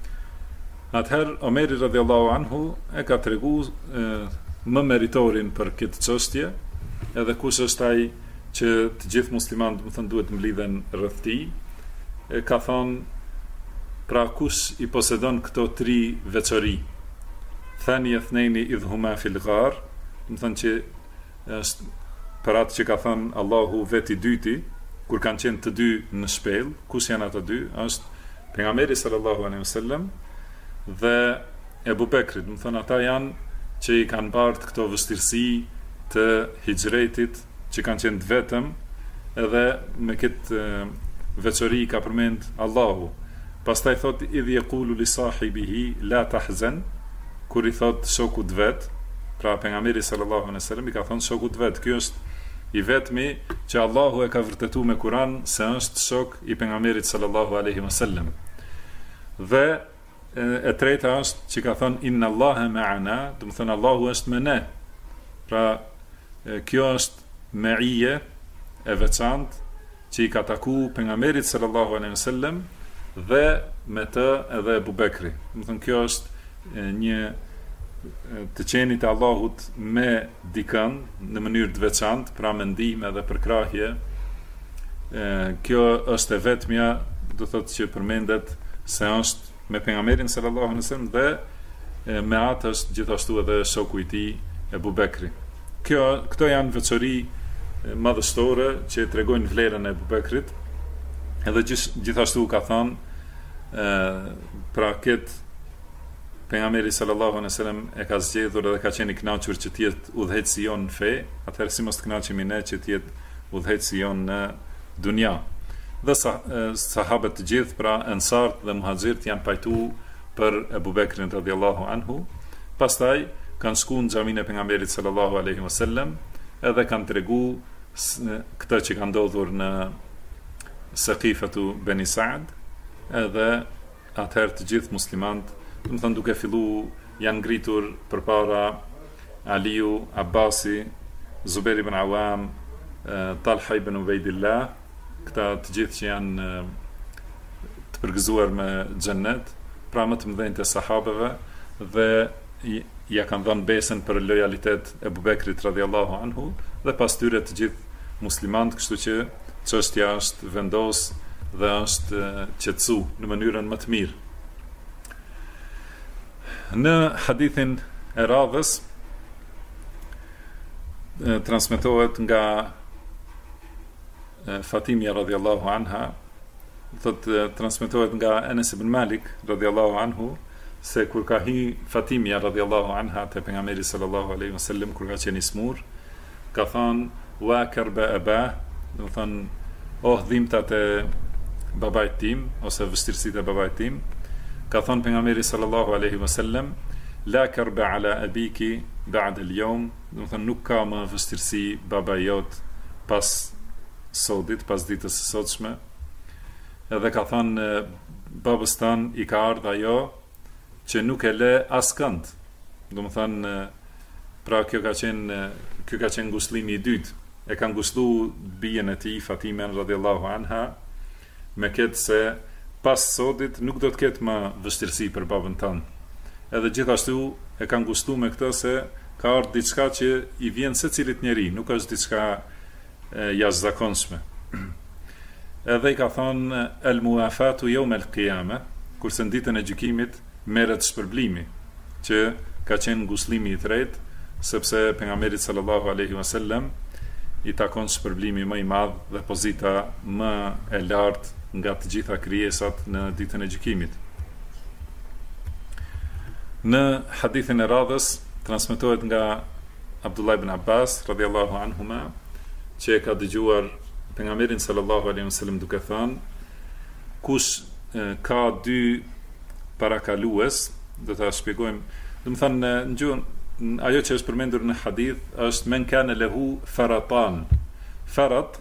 Atëherë Omeri radhiyallahu anhu e ka tregu më meritorin për këtë çështje, edhe kush është ai që të gjithë muslimanët, do të thënë, duhet të mblidhen rreth tij. Ka thonë, pra kush i posedon këto tri veçori, thani ethneni idhuma fil ghar, do të thënë që është për atë që ka thënë Allahu veti dyti, kur kanë qenë të dy në shpellë, kush janë ata dy? Është pejgamberi sallallahu alaihi wasallam dhe Ebu Bekri, do të thënë ata janë që i kanë bartë këto vështirësi të hijretit, që kanë qenë të vetëm, edhe me këtë veçori ka përmend Allahu. Pastaj thot idh yaqulu li sahibihi la tahzan, kur i thot shokut vet, pra pejgamberi sallallahu alaihi wasallam i ka thënë shokut vet, ky është i vetmi që Allahu e ka vërtetuar me Kur'an se është shok i pejgamberit sallallahu alaihi wasallam. Dhe e treta është që ka thënë inna Allaha ma'ana, do të thënë Allahu është me ne. Pra kjo është meije e veçantë që i ka taku pejgamberit sallallahu alaihi wasallam dhe me të edhe Ebu Bekri. Do të thënë kjo është një të qenit e Allahut me dikën në mënyrë të veçantë, pra me ndihmë edhe përkrahje. Kjo është e vetmja, do thotë që përmendet se është me pejgamberin sallallahu alaihi wasallam dhe me atë është gjithashtu edhe shoku i tij Ebu Bekri. Këto janë veçori madhështore që tregojnë vlerën e Ebu Bekrit, edhe gjithashtu ka thënë pra këtë pejgamberi sallallahu alaihi wasallam e ka zgjedhur edhe ka qenë i kënaqur që të jetë udhëheqësi jon në fe, atëherë si mos të kënaqemi ne që të jetë udhëheqësi jon në dunja. Dhe sahabët të gjithë, pra ensart dhe muhaxhirt, janë pajtu për Ebu Bekrin radhiyallahu anhu. Pastaj kanë shkuar në xhaminë e pejgamberit sallallahu alaihi wasallam, edhe kanë tregu këtë që ka ndodhur në Saqifatu Bani Sa'd, edhe atëherë të gjithë muslimanët, do të thënë duke fillu, janë ngritur përpara Aliu, Abbasi, Zubair ibn Awam, Talha ibn Ubaydillah, këta të gjithë që janë të përgëzuar me xhennet, pra më të mëdhenj të sahabeve, dhe ja kanë dhënë besën për lojalitet Ebu Bekrit radhiyallahu anhu, dhe pas tyre të gjithë muslimanët, kështu që çështja është vendos dhe është qetësu në mënyrën më të mirë. Në hadithin e radhës transmetohet nga Fatimja radhiyallahu anha, transmetohet nga Enes ibn Malik radhiyallahu anhu, se kur ka hi Fatimja radhiyallahu anha te pejgamberi sallallahu alaihi wasallam kur ka qenë i smur, ka thënë wa karba aba, do thënë oh dhimbtat e babait tim ose vështirësitë e babait tim. Ka thënë pejgamberi sallallahu alaihi wasallam la karba ala abiki ba'da al-yawm, do thënë nuk ka më vështirësi babai jot pas sodit, pas ditës së sotshme. Edhe ka thënë babës tan i ka ardhur ajo që nuk e le askënd. Do të thënë pra kjo ka qenë ngushëllimi i dytë. E ka ngushëlluar bijën e tij Fatimen radhiyallahu anha me këtë se pas sodit nuk do të ketë më vështirësi për babën tanë. Edhe gjithashtu e ka ngushëlluar me këtë se ka ardhur diçka që i vjen secilit njeri, nuk është diçka jashtëzakonshme. Edhe i ka thonë el muafatu yawm al qiyama, kurse në ditën e gjykimit merret shpërblimi, që ka qenë ngushëllimi i tretë, sepse pejgamberit sallallahu alaihi wasallam i takon shpërblimi më i madh dhe pozita më e lartë nga të gjitha krijesat në ditën e gjykimit. Në hadithin e radhës transmetohet nga Abdullah ibn Abbas radhiyallahu anhuma që ka dëgjuar pejgamberin sallallahu alaihi wasallam duke thënë: kush ka dy parakalues, do ta shpjegojmë, do të thënë në gjuhën, ajo që është përmendur në hadith është men kana lahu faratan. Farat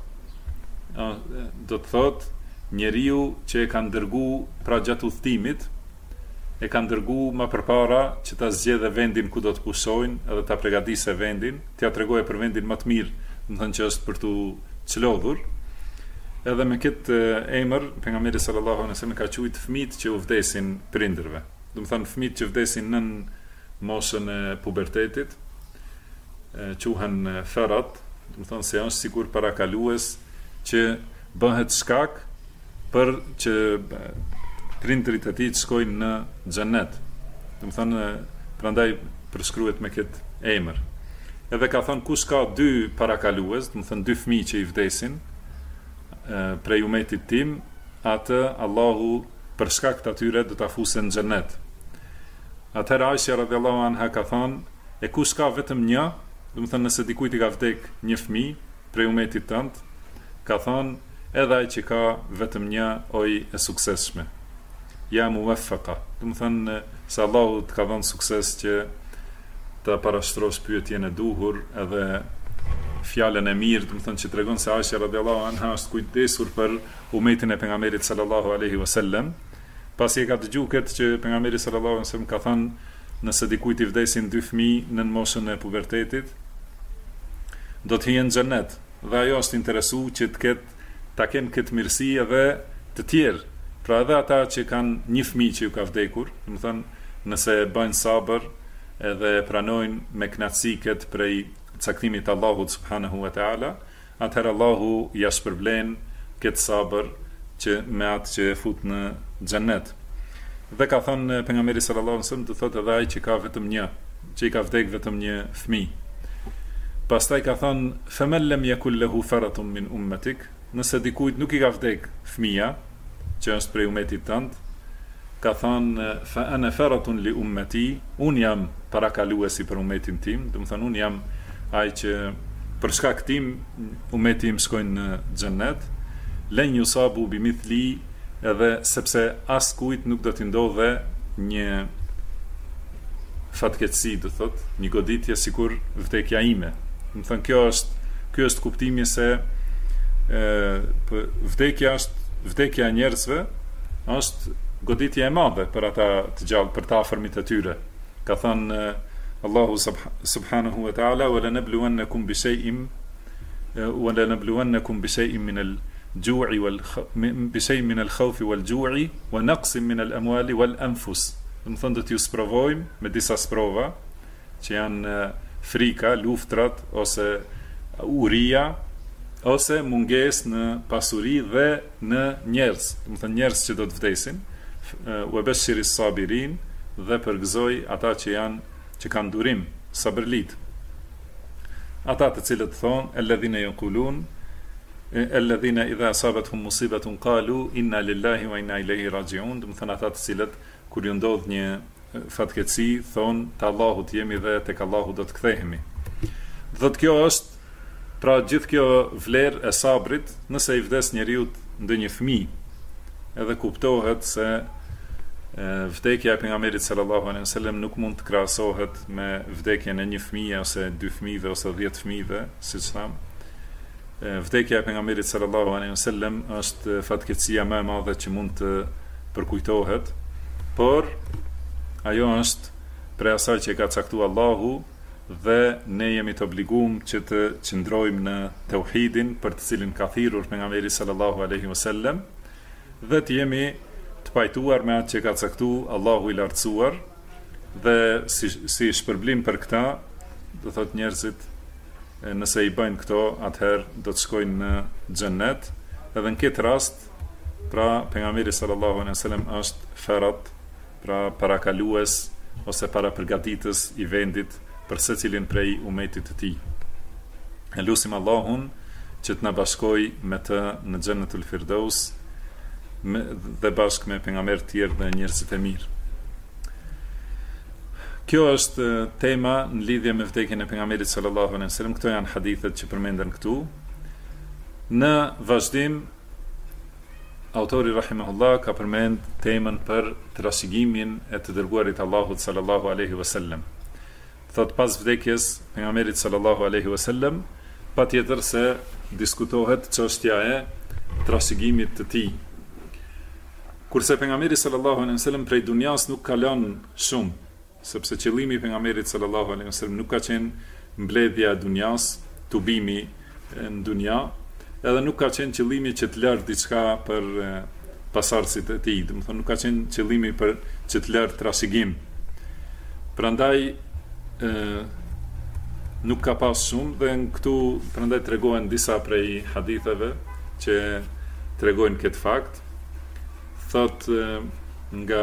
do të thotë njeriu që e ka ndërgu pra gjatë udhëtimit, e ka ndërgu më përpara që ta zgjedhë vendin ku do të pushojnë edhe ta përgatisë vendin, t'ia tregojë për vendin më të mirë, do të thënë që është për tu çlodhur. Edhe me këtë emër pejgamberi sallallahu alaihi wasallam ka thujt fëmijët që u vdesin prindërve. Do të thënë fëmijët që vdesin nën moshën e pubertetit, quhen ferat, do të thonë se janë sikur parakalues që bëhet shkak për që prindërit e tij të shkojnë në xhenet. Do të thonë prandaj përshkruhet me këtë emër. Edhe ka thonë kush ka dy parakalues, do të thonë dy fëmijë që i vdesin prej umetit tim, atë Allahu për shkak të atyre do ta fusë në xhenet. Atëherë Aisha radhiyallahu anha ka thonë, e kush ka vetëm një, do të thonë nëse dikujt i ka vdek një fëmijë prej umetit tënd, ka thonë edhe ai që ka vetëm një oj e suksesshme. Ja muwaffaqa, do të thonë se Allahu të ka dhënë sukses që ta parashtrosh pyetjen e duhur edhe fjalën e mirë, do të thonë që tregon se Aisha radhiyallahu anha është kujdesur për umetin e pejgamberit sallallahu alaihi wasallam. Pasi e ka dëgjuar këtë që pejgamberi sallallahu alaihi wasallam ka thënë nëse dikujt i vdesin dy fëmijë në moshën e pubertetit, do të hyjnë në xhenet. Dhe ajo është interesuar që ta kenë këtë mirësi edhe të tjerë. Pra edhe ata që kanë një fëmijë që ju ka vdekur, do të thonë nëse bëjnë sabër edhe pranojnë me kënaqësi këtë prej caktimit të Allahut subhanahu wa taala, atëherë Allahu ja shpërblen këtë sabër që me atë që e fut në xhenet. Dhe ka thënë pejgamberi sallallahu alaihi wasallam, do thotë edhe ai që ka vetëm një, që i ka vdekur vetëm një fëmijë. Pastaj ka thënë faman lam yakul lahu faratun min ummatik, nëse dikujt nuk i ka vdekur fëmia, që është prej umetit tënd, ka thënë fa ana faratun li ummati, un jam parakaluesi për umetin tim, do të thonë un jam ai që për shkak tim umeti im shkojnë në xhenet, len yusabu bimithli, edhe sepse as kujt nuk do t'i ndodhe një fatkeqësi, do thotë, një goditje sikur vdekja ime. Do të thënë ky është kuptimi se vdekja e njerëzve është goditje e madhe për ata të gjallë, për të afërmit e tyre. Ka thënë Allahu subhanahu wa ta'ala wa lanabluwannakum bi shay'in min al-ju'i bi shay'in min al-khawfi wal-ju'i wa naqsin min al-amwali wal-anfus. Do të thonë do t'ju sprovojmë me disa sprova që janë frika, luftrat ose uria ose mungesë në pasuri dhe në njerëz. Do të thonë njerëz që do të vdesin, wa bashiri sabirin, dhe përgëzoj ata që kanë durim, sabërlit. Ata të cilët thonë, alladhina yaqulun, alladhina idha asabathum musibatun qalu inna lillahi wa inna ilayhi raji'un, do të thonë ata të cilët kur ju ndodh një fatkeqësi thonë te Allahu të jemi dhe tek Allahu do të kthehemi. Dhe kjo është, pra gjithë kjo vlerë e sabrit, nëse i vdes njeriu ndonjë fëmijë, edhe kuptohet se vdekja e pejgamberit sallallahu alaihi wasallam nuk mund të krahasohet me vdekjen e një fëmije ose dy fëmijëve ose 10 fëmijëve, siç tham. Vdekja e pejgamberit sallallahu alaihi wasallam është fatkeqësia më e madhe që mund të përkujtohet, por ajo është prej asaj që ka caktuar Allahu dhe ne jemi të obliguar që të qëndrojmë në tauhidin për të cilin ka thirrur pejgamberi sallallahu alaihi wasallam dhe të jemi të pajtuar me atë që ka caktuar Allahu i lartësuar, dhe si shpërblim për këta do thot njerëzit, nëse i bëjnë këto, atëherë do të shkojnë në xhennet. Edhe në këtë rast, pra pejgamberi sallallahu alejhi wasallam është ferat, pra parakalues ose parapërgatitës i vendit për secilin prej umetit të tij. E lutim Allahun që të na bashkoj me të në xhennetul Firdaus dhe bashkë me pejgamberë të tjerë dhe njerëzit e mirë. Kjo është tema në lidhje me vdekjen e pejgamberit sallallahu alejhi wasallam. Këto janë hadithet që përmenden këtu. Në vazhdim, autori rahimahullah ka përmend temën për trashëgimin e të dërguarit Allahut sallallahu alaihi wasallam. Thot pas vdekjes pejgamberit sallallahu alaihi wasallam, patjetër se diskutohet çështja e trashëgimit të tij. Kurse pejgamberi sallallahu alaihi wasallam prej dunjas nuk ka lënë shumë, sepse qëllimi i pejgamberit sallallahu alaihi wasallam nuk ka qenë mbledhja e dunjas, tubimi në dunja, edhe nuk ka qenë qëllimi që të lërë diçka për pasardhësit e tij, do të thonë nuk ka qenë qëllimi për që të lërë trashëgim. Prandaj nuk ka pas shumë dhe në këtu prandaj tregohen disa prej haditheve që tregojnë këtë fakt. Thot nga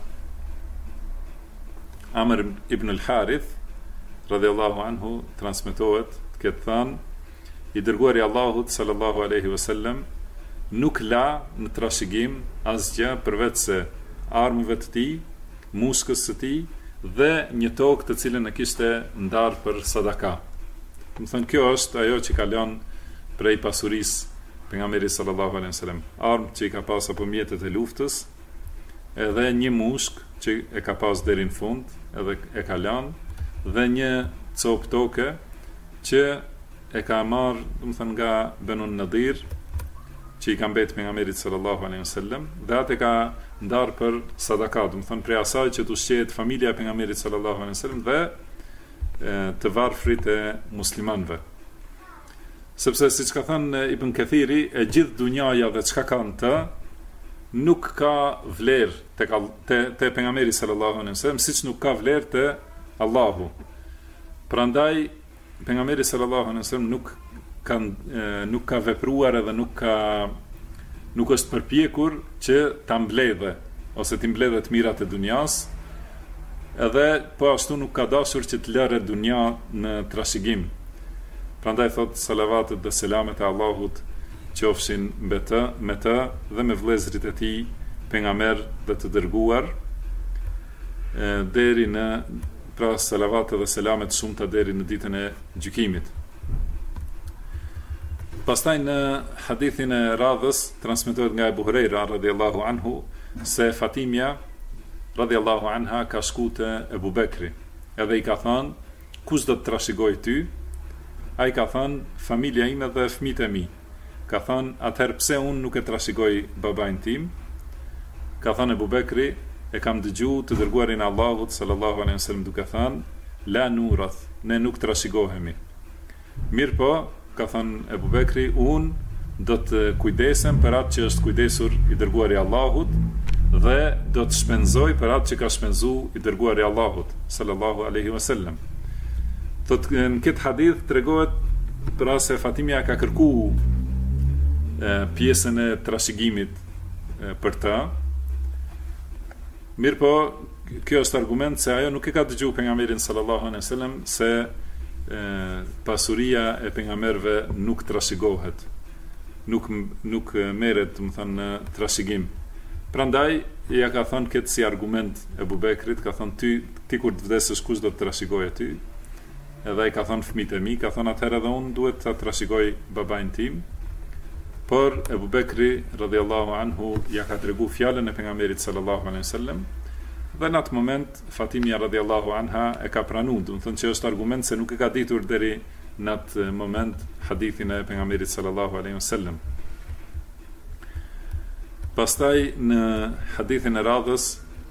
Amr ibn al-Harith radhiyallahu anhu transmetohet këtë thënë, i dërguari i Allahut sallallahu alaihi wasallam nuk la në trashëgim asgjë përveç se armëve të tij, muskës së tij dhe një tokë të cilën e kishte ndarë për sadaka. Do të thonë kjo është ajo që ka lënë prej pasurisë pejgamberi sallallahu alaihi wasallam, armë që i ka pas apo mjetet e luftës, edhe një mushkë që e ka pas deri në fund, edhe e ka lënë, dhe një copë toke që e ka marrë, do të thënë, nga Banu Nadir, që i ka mbet pejgamberit sallallahu alaihi wasallam, dhe atë ka ndarë për sadaka, do të thënë prej asaj që të ushqehet familja e pejgamberit sallallahu alaihi wasallam dhe të varfrit e muslimanëve. Sepse siç ka thënë Ibn Kathiri, e gjithë dunjaja dhe çka ka në të nuk ka vlerë te pejgamberi sallallahu alaihi wasallam, siç nuk ka vlerë te Allahu. Prandaj pejgamberi sallallahu alaihi wasallam nuk ka vepruar edhe nuk është përpjekur që ta mbledhë ose të mbledhë të mirat e dunjas, edhe po ashtu nuk ka dashur që të lërë dunja në trashëgim. Prandaj thot salavatet dhe selamet e Allahut qofshin me të dhe me vëllezërit e tij pejgamber dhe të dërguar deri në pra salavatet dhe selamet shumëta deri në ditën e gjykimit. Pastaj në hadithin e radhës transmetohet nga Ebu Hurajra radhiyallahu anhu se Fatimja radhiyallahu anha ka shku te Ebu Bekri, edhe i ka thënë, kush do të trashëgoj ty? Ai ka thënë, familja ime dhe fëmijët e mi. Ka thënë, atëherë pse unë nuk e trashëgoj babain tim? Ka thënë Ebu Bekri, e kam dëgjuar të dërguarin e Allahut sallallahu alaihi wasallam duke thënë, la nurath, ne nuk trashëgohemi. Mirë po, ka thënë Ebu Bekri, unë do të kujdesem për atë që është kujdesur i dërguari i Allahut dhe do të shpenzoj për atë që ka shpenzuar i dërguari i Allahut sallallahu alaihi wasallam. Thot në këtë hadith tregohet pra se Fatimja ka kërkuar pjesën e trashëgimit për të. Mirë po, kjo është argument se ajo nuk e ka dëgjuar pejgamberin sallallahu alaihi wasallam se pasuria e pejgamberëve nuk trashëgohet, nuk merret, do të thënë, në trashëgim. Prandaj ja ka thënë këtë si argument Ebu Bekrit, ka thënë ti kur të vdesësh kush do të trashëgojë ty? Edhe ai ka thënë fëmijët e mi, ka thënë atëherë edhe unë duhet ta trashëgoj babain tim. Por Ebu Bekri radhiyallahu anhu ja ka treguar fjalën e pejgamberit sallallahu alaihi wasallam, dhe në atë moment Fatimja radhiyallahu anha e ka pranuar, do të thonë që është argument se nuk e ka ditur deri në atë moment hadithin e pejgamberit sallallahu alaihi wasallam. Pastaj në hadithin e radhës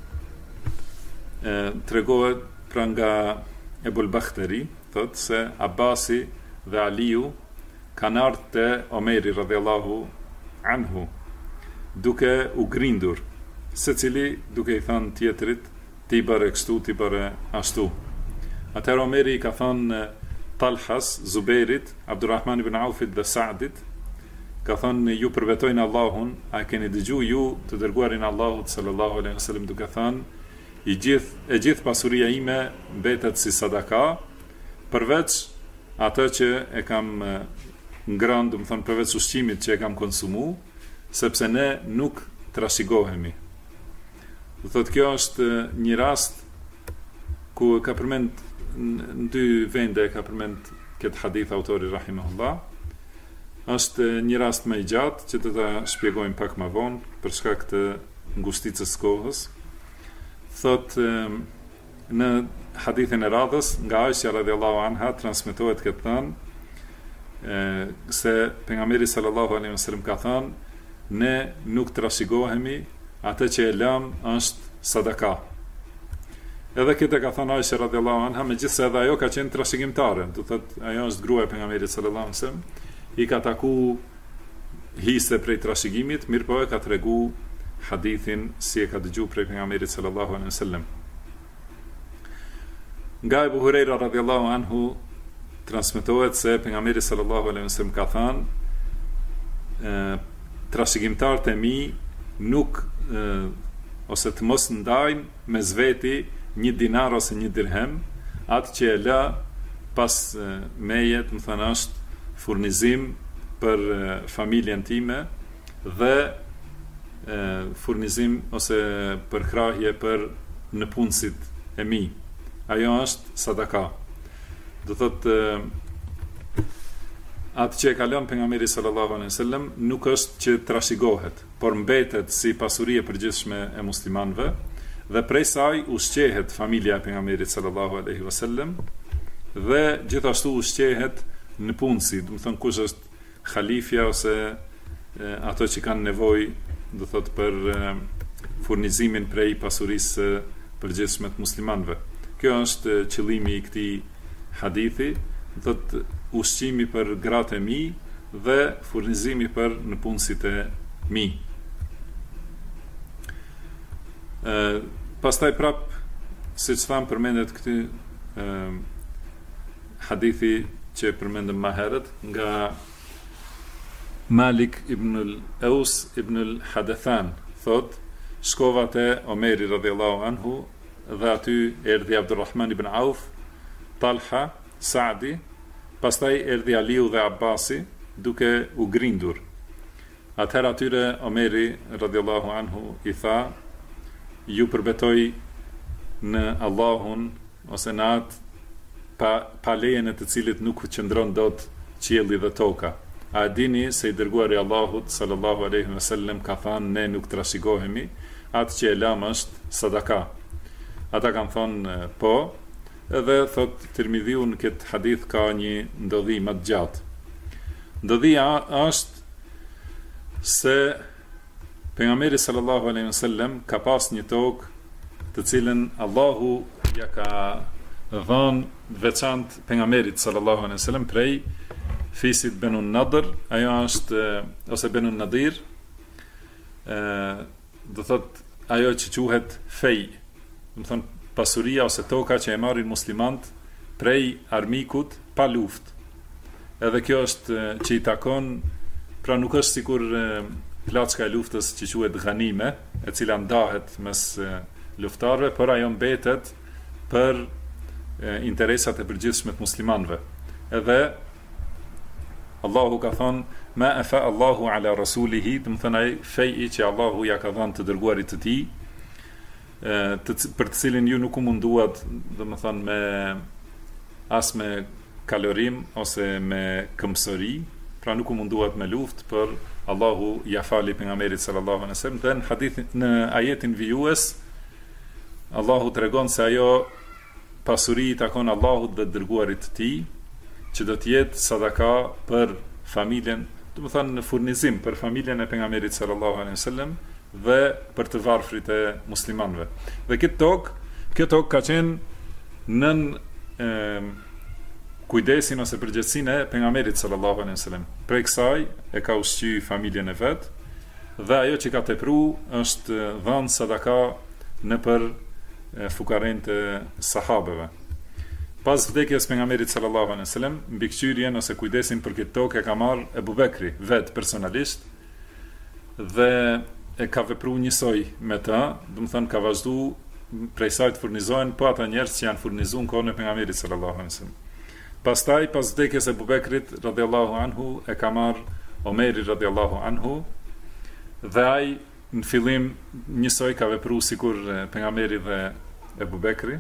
tregohet pra nga Ebul Bakhtari, thot se Abasi dhe Aliu kanë ardhur te Omeri radhiyallahu anhu duke u grindur, secili duke i thënë tjetrit ti bëre kështu, ti bëre ashtu. Atëherë Omeri ka thënë Talhas, Zubairit, Abdurrahman ibn Aufit dhe Saadit, ka thënë ju përbetojnë Allahun, a keni dëgju ju të dërguarin Allahut sallallahu alaihi wasallam duke thënë e gjithë pasuria ime mbetet si sadaka, përveç atë që e kam ngrënë, do të thonë përveç ushqimit që e kam konsumu, sepse ne nuk trashëgohemi. Do thotë kjo është një rast ku ka përmend në dy vende ka përmend këtë hadith autori rahimahullah. Është një rast më i gjatë që do ta shpjegojmë pak më vonë për shkak të ngushticës së kohës. Thotë në hadithin e radhës nga Aisha radhiyallahu anha transmetohet këtë thënë se pejgamberi sallallahu alaihi wasallam ka thënë ne nuk trashëgohemi, atë që e lëm është sadaka. Edhe këtë ka thënë Aisha radhiyallahu anha, megjithëse edhe ajo ka qenë trashëgimtare, do thotë ajo është gruaja e pejgamberit sallallahu alaihi wasallam, i ka taku hise prej trashëgimit, mirë po e ka tregu hadithin si e ka dëgju prej pejgamberit sallallahu alaihi wasallam. Nga Abu Huraira radhiyallahu anhu transmetohet se pejgamberi sallallahu alaihi wasallam ka thënë trashëgimtarët e mi nuk ose të mos ndajnë me zveti 1 dinar ose 1 dirhem, atë që e lë pas meje, më thënë është furnizim për familjen time dhe furnizim ose përkrahje për nëpunësit e mi. Ajo është sadaka. Do thotë atë që e ka lënë pejgamberi sallallahu alaihi wasallam nuk është që trashëgohet, por mbetet si pasuri e përgjithshme e muslimanëve dhe prej saj ushqehet familja e pejgamberit sallallahu alaihi wasallam dhe gjithashtu ushqehet nëpunësi, do të thonë kush është halifja ose ato që kanë nevojë, do thotë për furnizimin prej pasurisë së përgjithshme të muslimanëve. Kjo është qëllimi i këtij hadithi, do thotë ushqimi për gratë e mi dhe furnizimi për nëpunësit e mi. Pastaj prap, siç thamë, përmendet këtë hadithi që përmendëm më herët nga Malik ibn al-Aus ibn al-Hadathan, thot, shkova te Omeri radhiyallahu anhu dhe aty erdhi Abdurrahman ibn Auf, Talha, Saadi, pastaj erdhi Aliu dhe Abbasi duke u grindur. Atëherë atyre Omeri radhiyallahu anhu i tha, ju përbetoj në Allahun ose në atë pa lejen e të cilit nuk qëndron dot qielli dhe toka. A dini se i dërguari Allahut sallallahu alaihi wasallam ka thënë ne nuk trashëgohemi, atë që e lam është sadaka. Ata kanë thënë po, edhe thot Tirmidhiu në këtë hadith ka një ndodhi më të gjatë. Ndodhia është se pejgamberi sallallahu alaihi wasallam ka pas një tokë të cilën Allahu ja ka dhënë veçantë pejgamberit sallallahu alaihi wasallam prej fisit Banu Nadr, ajo është ose Banu Nadir, do thot ajo që quhet fej, do thon pasuria ose toka që e marrin muslimant prej armikut pa luftë. Edhe kjo është që i takon, pra nuk është sikur plaçka e luftës që quhet ghanime, e cila ndahet mes luftarëve, por ajo mbetet për interesat e përgjithshme të muslimanëve. Edhe Allahu ka thonë ma afa Allahu ala rasulihi, do të thonë ai feji që Allahu ja ka dhënë të dërguarit të tij, për të cilin ju nuk u munduat, do të thonë me kalorim ose me këmbësori, pra nuk u munduat me luftë, për Allahu ja fali pejgamberit sallallahu alaihi wasallam. Dhe në hadithin, në ajetin vijues, Allahu tregon se ajo pasuri i takon Allahut dhe dërguarit të tij, që do të jetë sadaka për familjen, do të thonë në furnizim për familjen e pejgamberit sallallahu alaihi wasallam dhe për të varfrit e muslimanëve. Dhe kjo tokë ka qenë nën kujdesin ose përgjegjësinë e pejgamberit sallallahu alaihi wasallam. Prej kësaj e ka ushqy familjen e vet dhe ajo që ka tepruar është dhënë sadaka nëpër fukarent e sahabeve. Pas vdekjes pejgamberit sallallahu alaihi wasallam, mbikëqyrjen ose kujdesin për këtë tokë e ka marrë Ebu Bekri vetë personalisht dhe e ka vepruar njësoj me ta, do të thënë ka vazhdu prej saj të furnizohen po ata njerëz që janë furnizuar në kohën e pejgamberit sallallahu alaihi wasallam. Pastaj pas vdekjes e Ebu Bekrit radhiyallahu anhu e ka marrë Omeri radhiyallahu anhu dhe ai në fillim njësoj ka vepruar sikur pejgamberi dhe Ebu Bekri.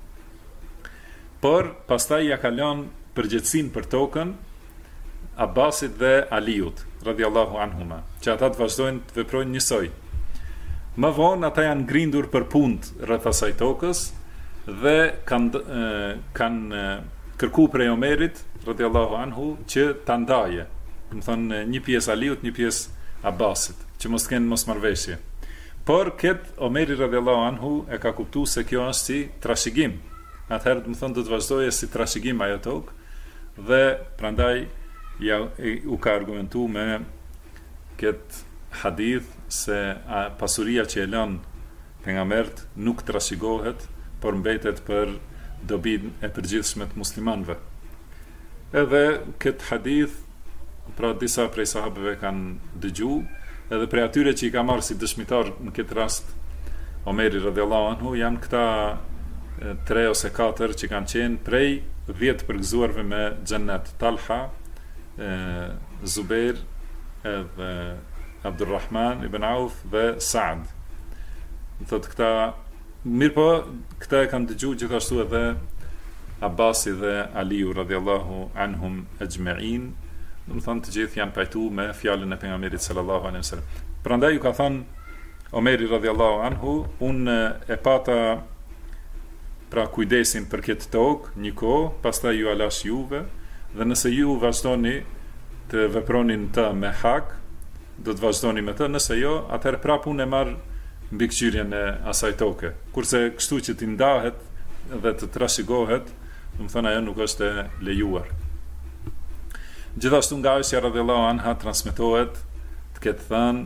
Por pastaj ja ka lënë përgjegjësinë për tokën Abbasit dhe Aliut radhiyallahu anhuma, që ata të vazhdojnë të veprojnë njësoj. Më vonë ata janë ngrindur për punë rreth asaj tokës dhe kanë kërkuar prej Omerit radhiyallahu anhu që ta ndaje, do të thonë një pjesë Aliut, një pjesë Abbasit, që mos kenë mosmarrveshje. Por Omeri radhiyallahu anhu e ka kuptuar se kjo është si trashëgim. Atëherë do të thonë do të vazhdojë si trashëgim ajo tokë dhe prandaj u ka argumentu me këtë hadith se pasuria që e lën pejgambert nuk trashëgohet, por mbetet për dobin e përgjithshme të muslimanëve. Edhe këtë hadith pra disa prej sahabëve kanë dëgju, edhe prej atyre që i ka marrë si dëshmitar në këtë rast Omeri radhiyallahu anhu janë këta 3 ose 4 që kanë qenë prej 10 përgëzuarve me xhennet: Talha, Zubair, edhe Abdurrahman ibn Auf dhe Saad. Thotë këta, mirë po, këta e kanë dëgju gjithashtu edhe Abbasi dhe Aliu radhiyallahu anhum ajma'in. Do të thonë të gjithë janë pajtu me fjalën e pejgamberit sallallahu alaihi wasallam. Prandaj u ka thënë Omeri radhiyallahu anhu, unë e pata pra kujdesin për këtë tokë një kohë, pastaj ju alash juve, dhe nëse ju vazhdoni të vepronin të me hak, do të vazhdoni me të, nëse jo, atëherë prapë unë e marr mbikëqyrjen e asaj toke. Kurse kështu që t'i ndahet dhe të trashëgohet, do të thonë ajo nuk është e lejuar. Gjithashtu nga Aisha radhiyallahu anha transmetohet të ketë thënë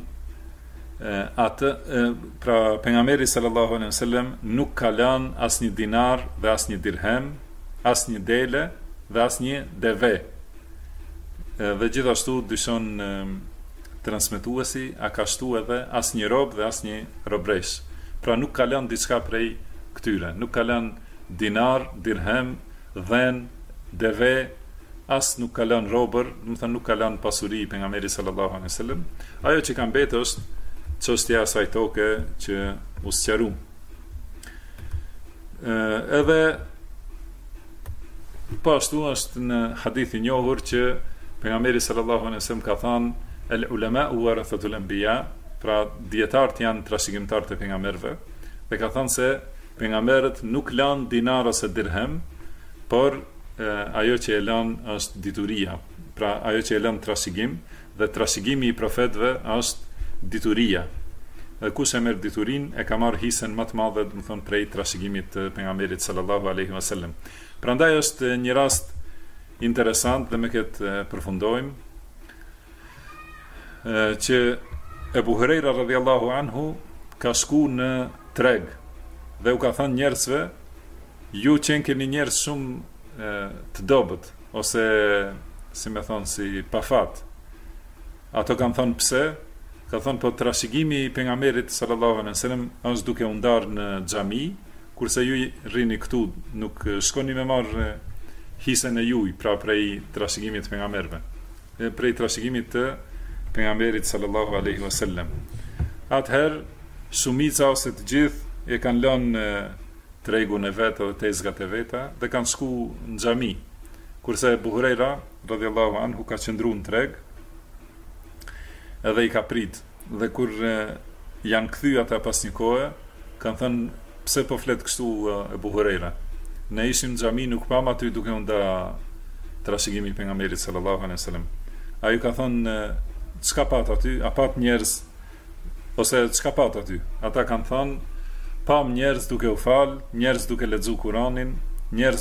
pra pejgamberi sallallahu alaihi wasallam nuk ka lënë asnjë dinar dhe asnjë dirhem, asnjë dele dhe asnjë deve. Dhe gjithashtu dyshon transmetuesi a ka shtu edhe asnjë rob dhe asnjë robresh. Pra nuk ka lënë diçka prej këtyre, nuk ka lënë dinar, dirhem, dhen, deve, as nuk ka lënë robër, do të thënë nuk ka lënë pasuri pejgamberi sallallahu alaihi wasallam. Ajo që ka mbetë është çështja e asaj toke që u sqaru. Edhe po ashtu është në hadith i njohur që pejgamberi sallallahu alaihi wasallam ka thënë el ulama warathatul anbiya, pra dietarët janë trashëgimtarët e pejgamberëve, dhe ka thënë se pejgamberët nuk lanë dinar ose dirhem, por ajo që e lanë është dituria, pra ajo që e lanë trashëgim, dhe trashëgimi i profetëve është dituria. Dhe kush e merr diturin e ka marrë hisën më të madhe, do të thonë prej trashëgimit të pejgamberit sallallahu alaihi wasallam. Prandaj është një rast interesant dhe me këtë përfundojmë që Ebu Hurajra radhiyallahu anhu ka shku në treg dhe u ka thënë njerëzve, ju që keni njerëz shumë të dobët ose si me thonë si pafat. Ato kanë thënë pse? Ka thënë po trashëgimi i pejgamberit sallallahu alaihi wasallam është duke u ndarë në xhami, kurse ju rrini këtu, nuk shkoni me marr hisën e juaj, pra prej trashëgimit të pejgamberëve, prej trashëgimit të pejgamberit sallallahu alaihi wasallam. Atëherë shumica ose të gjithë e kanë lënë tregun e vet dhe tezgat e veta dhe kanë shku në xhami, kurse Abu Huraira radhiyallahu anhu ka qëndruar në treg edhe i ka prit, dhe kur janë kthy ata pas një kohe, kanë thënë pse po flet kështu Abu Huraira. Ne ishim në xhami, nuk pam aty duke u nda trashëgimi i pejgamberit sallallahu alaihi wasallam. Ai ka thënë çka pat aty, a pat njerëz ose çka pat aty? Ata kanë thënë pam njerëz duke u fal, njerëz duke lexuar Kur'anin, njerëz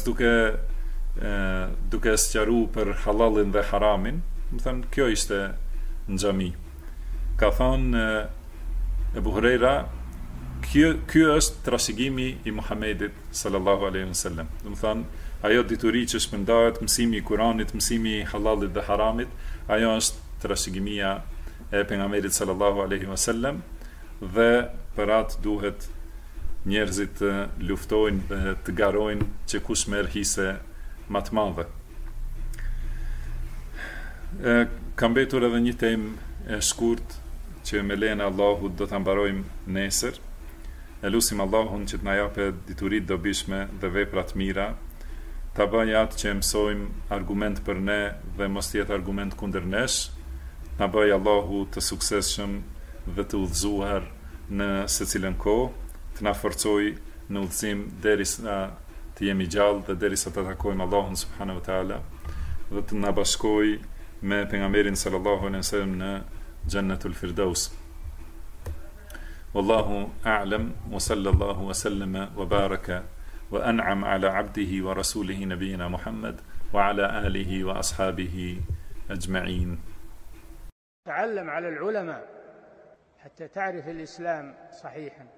duke sqaruar për halalin dhe haramin. Do thënë kjo ishte në xhami. Ka thënë Abu Huraira, Ky është trashëgimi i Muhamedit sallallahu alaihi wasallam. Do të thonë, ajo dituri që shpërndahet, mësimi i Kuranit, mësimi i halalit dhe haramit, ajo është trashëgimia e pejgamberit sallallahu alaihi wasallam, dhe për atë duhet njerëzit të luftojnë dhe të garojnë që kush merr hise më të madhe. Ka mbetur edhe një temë e shkurt që me lehen e Allahut do ta mbarojmë nesër. E lutim Allahun që të na japë dituri të dobishme dhe vepra të mira, ta bëjë atë që mësojmë argument për ne dhe mos jetë argument kundër nesh. Na bëjë Allahu të suksesshëm dhe të udhëzuar në secilën kohë, të na forcojë në udhëzim derisa të jemi gjallë dhe derisa të takojmë Allahun subhanahu wa taala, dhe të na bashkojë me pejgamberin sallallahu alaihi wasallam në Jannatul Firdaus. Wallahu a'lam wa sallallahu wa sallama wa baraka wa an'am ala 'abdihi wa rasulihi nabiyyina Muhammad wa ala alihi wa ashabihi ajma'in. تعلم على العلماء حتى تعرف الإسلام صحيحا.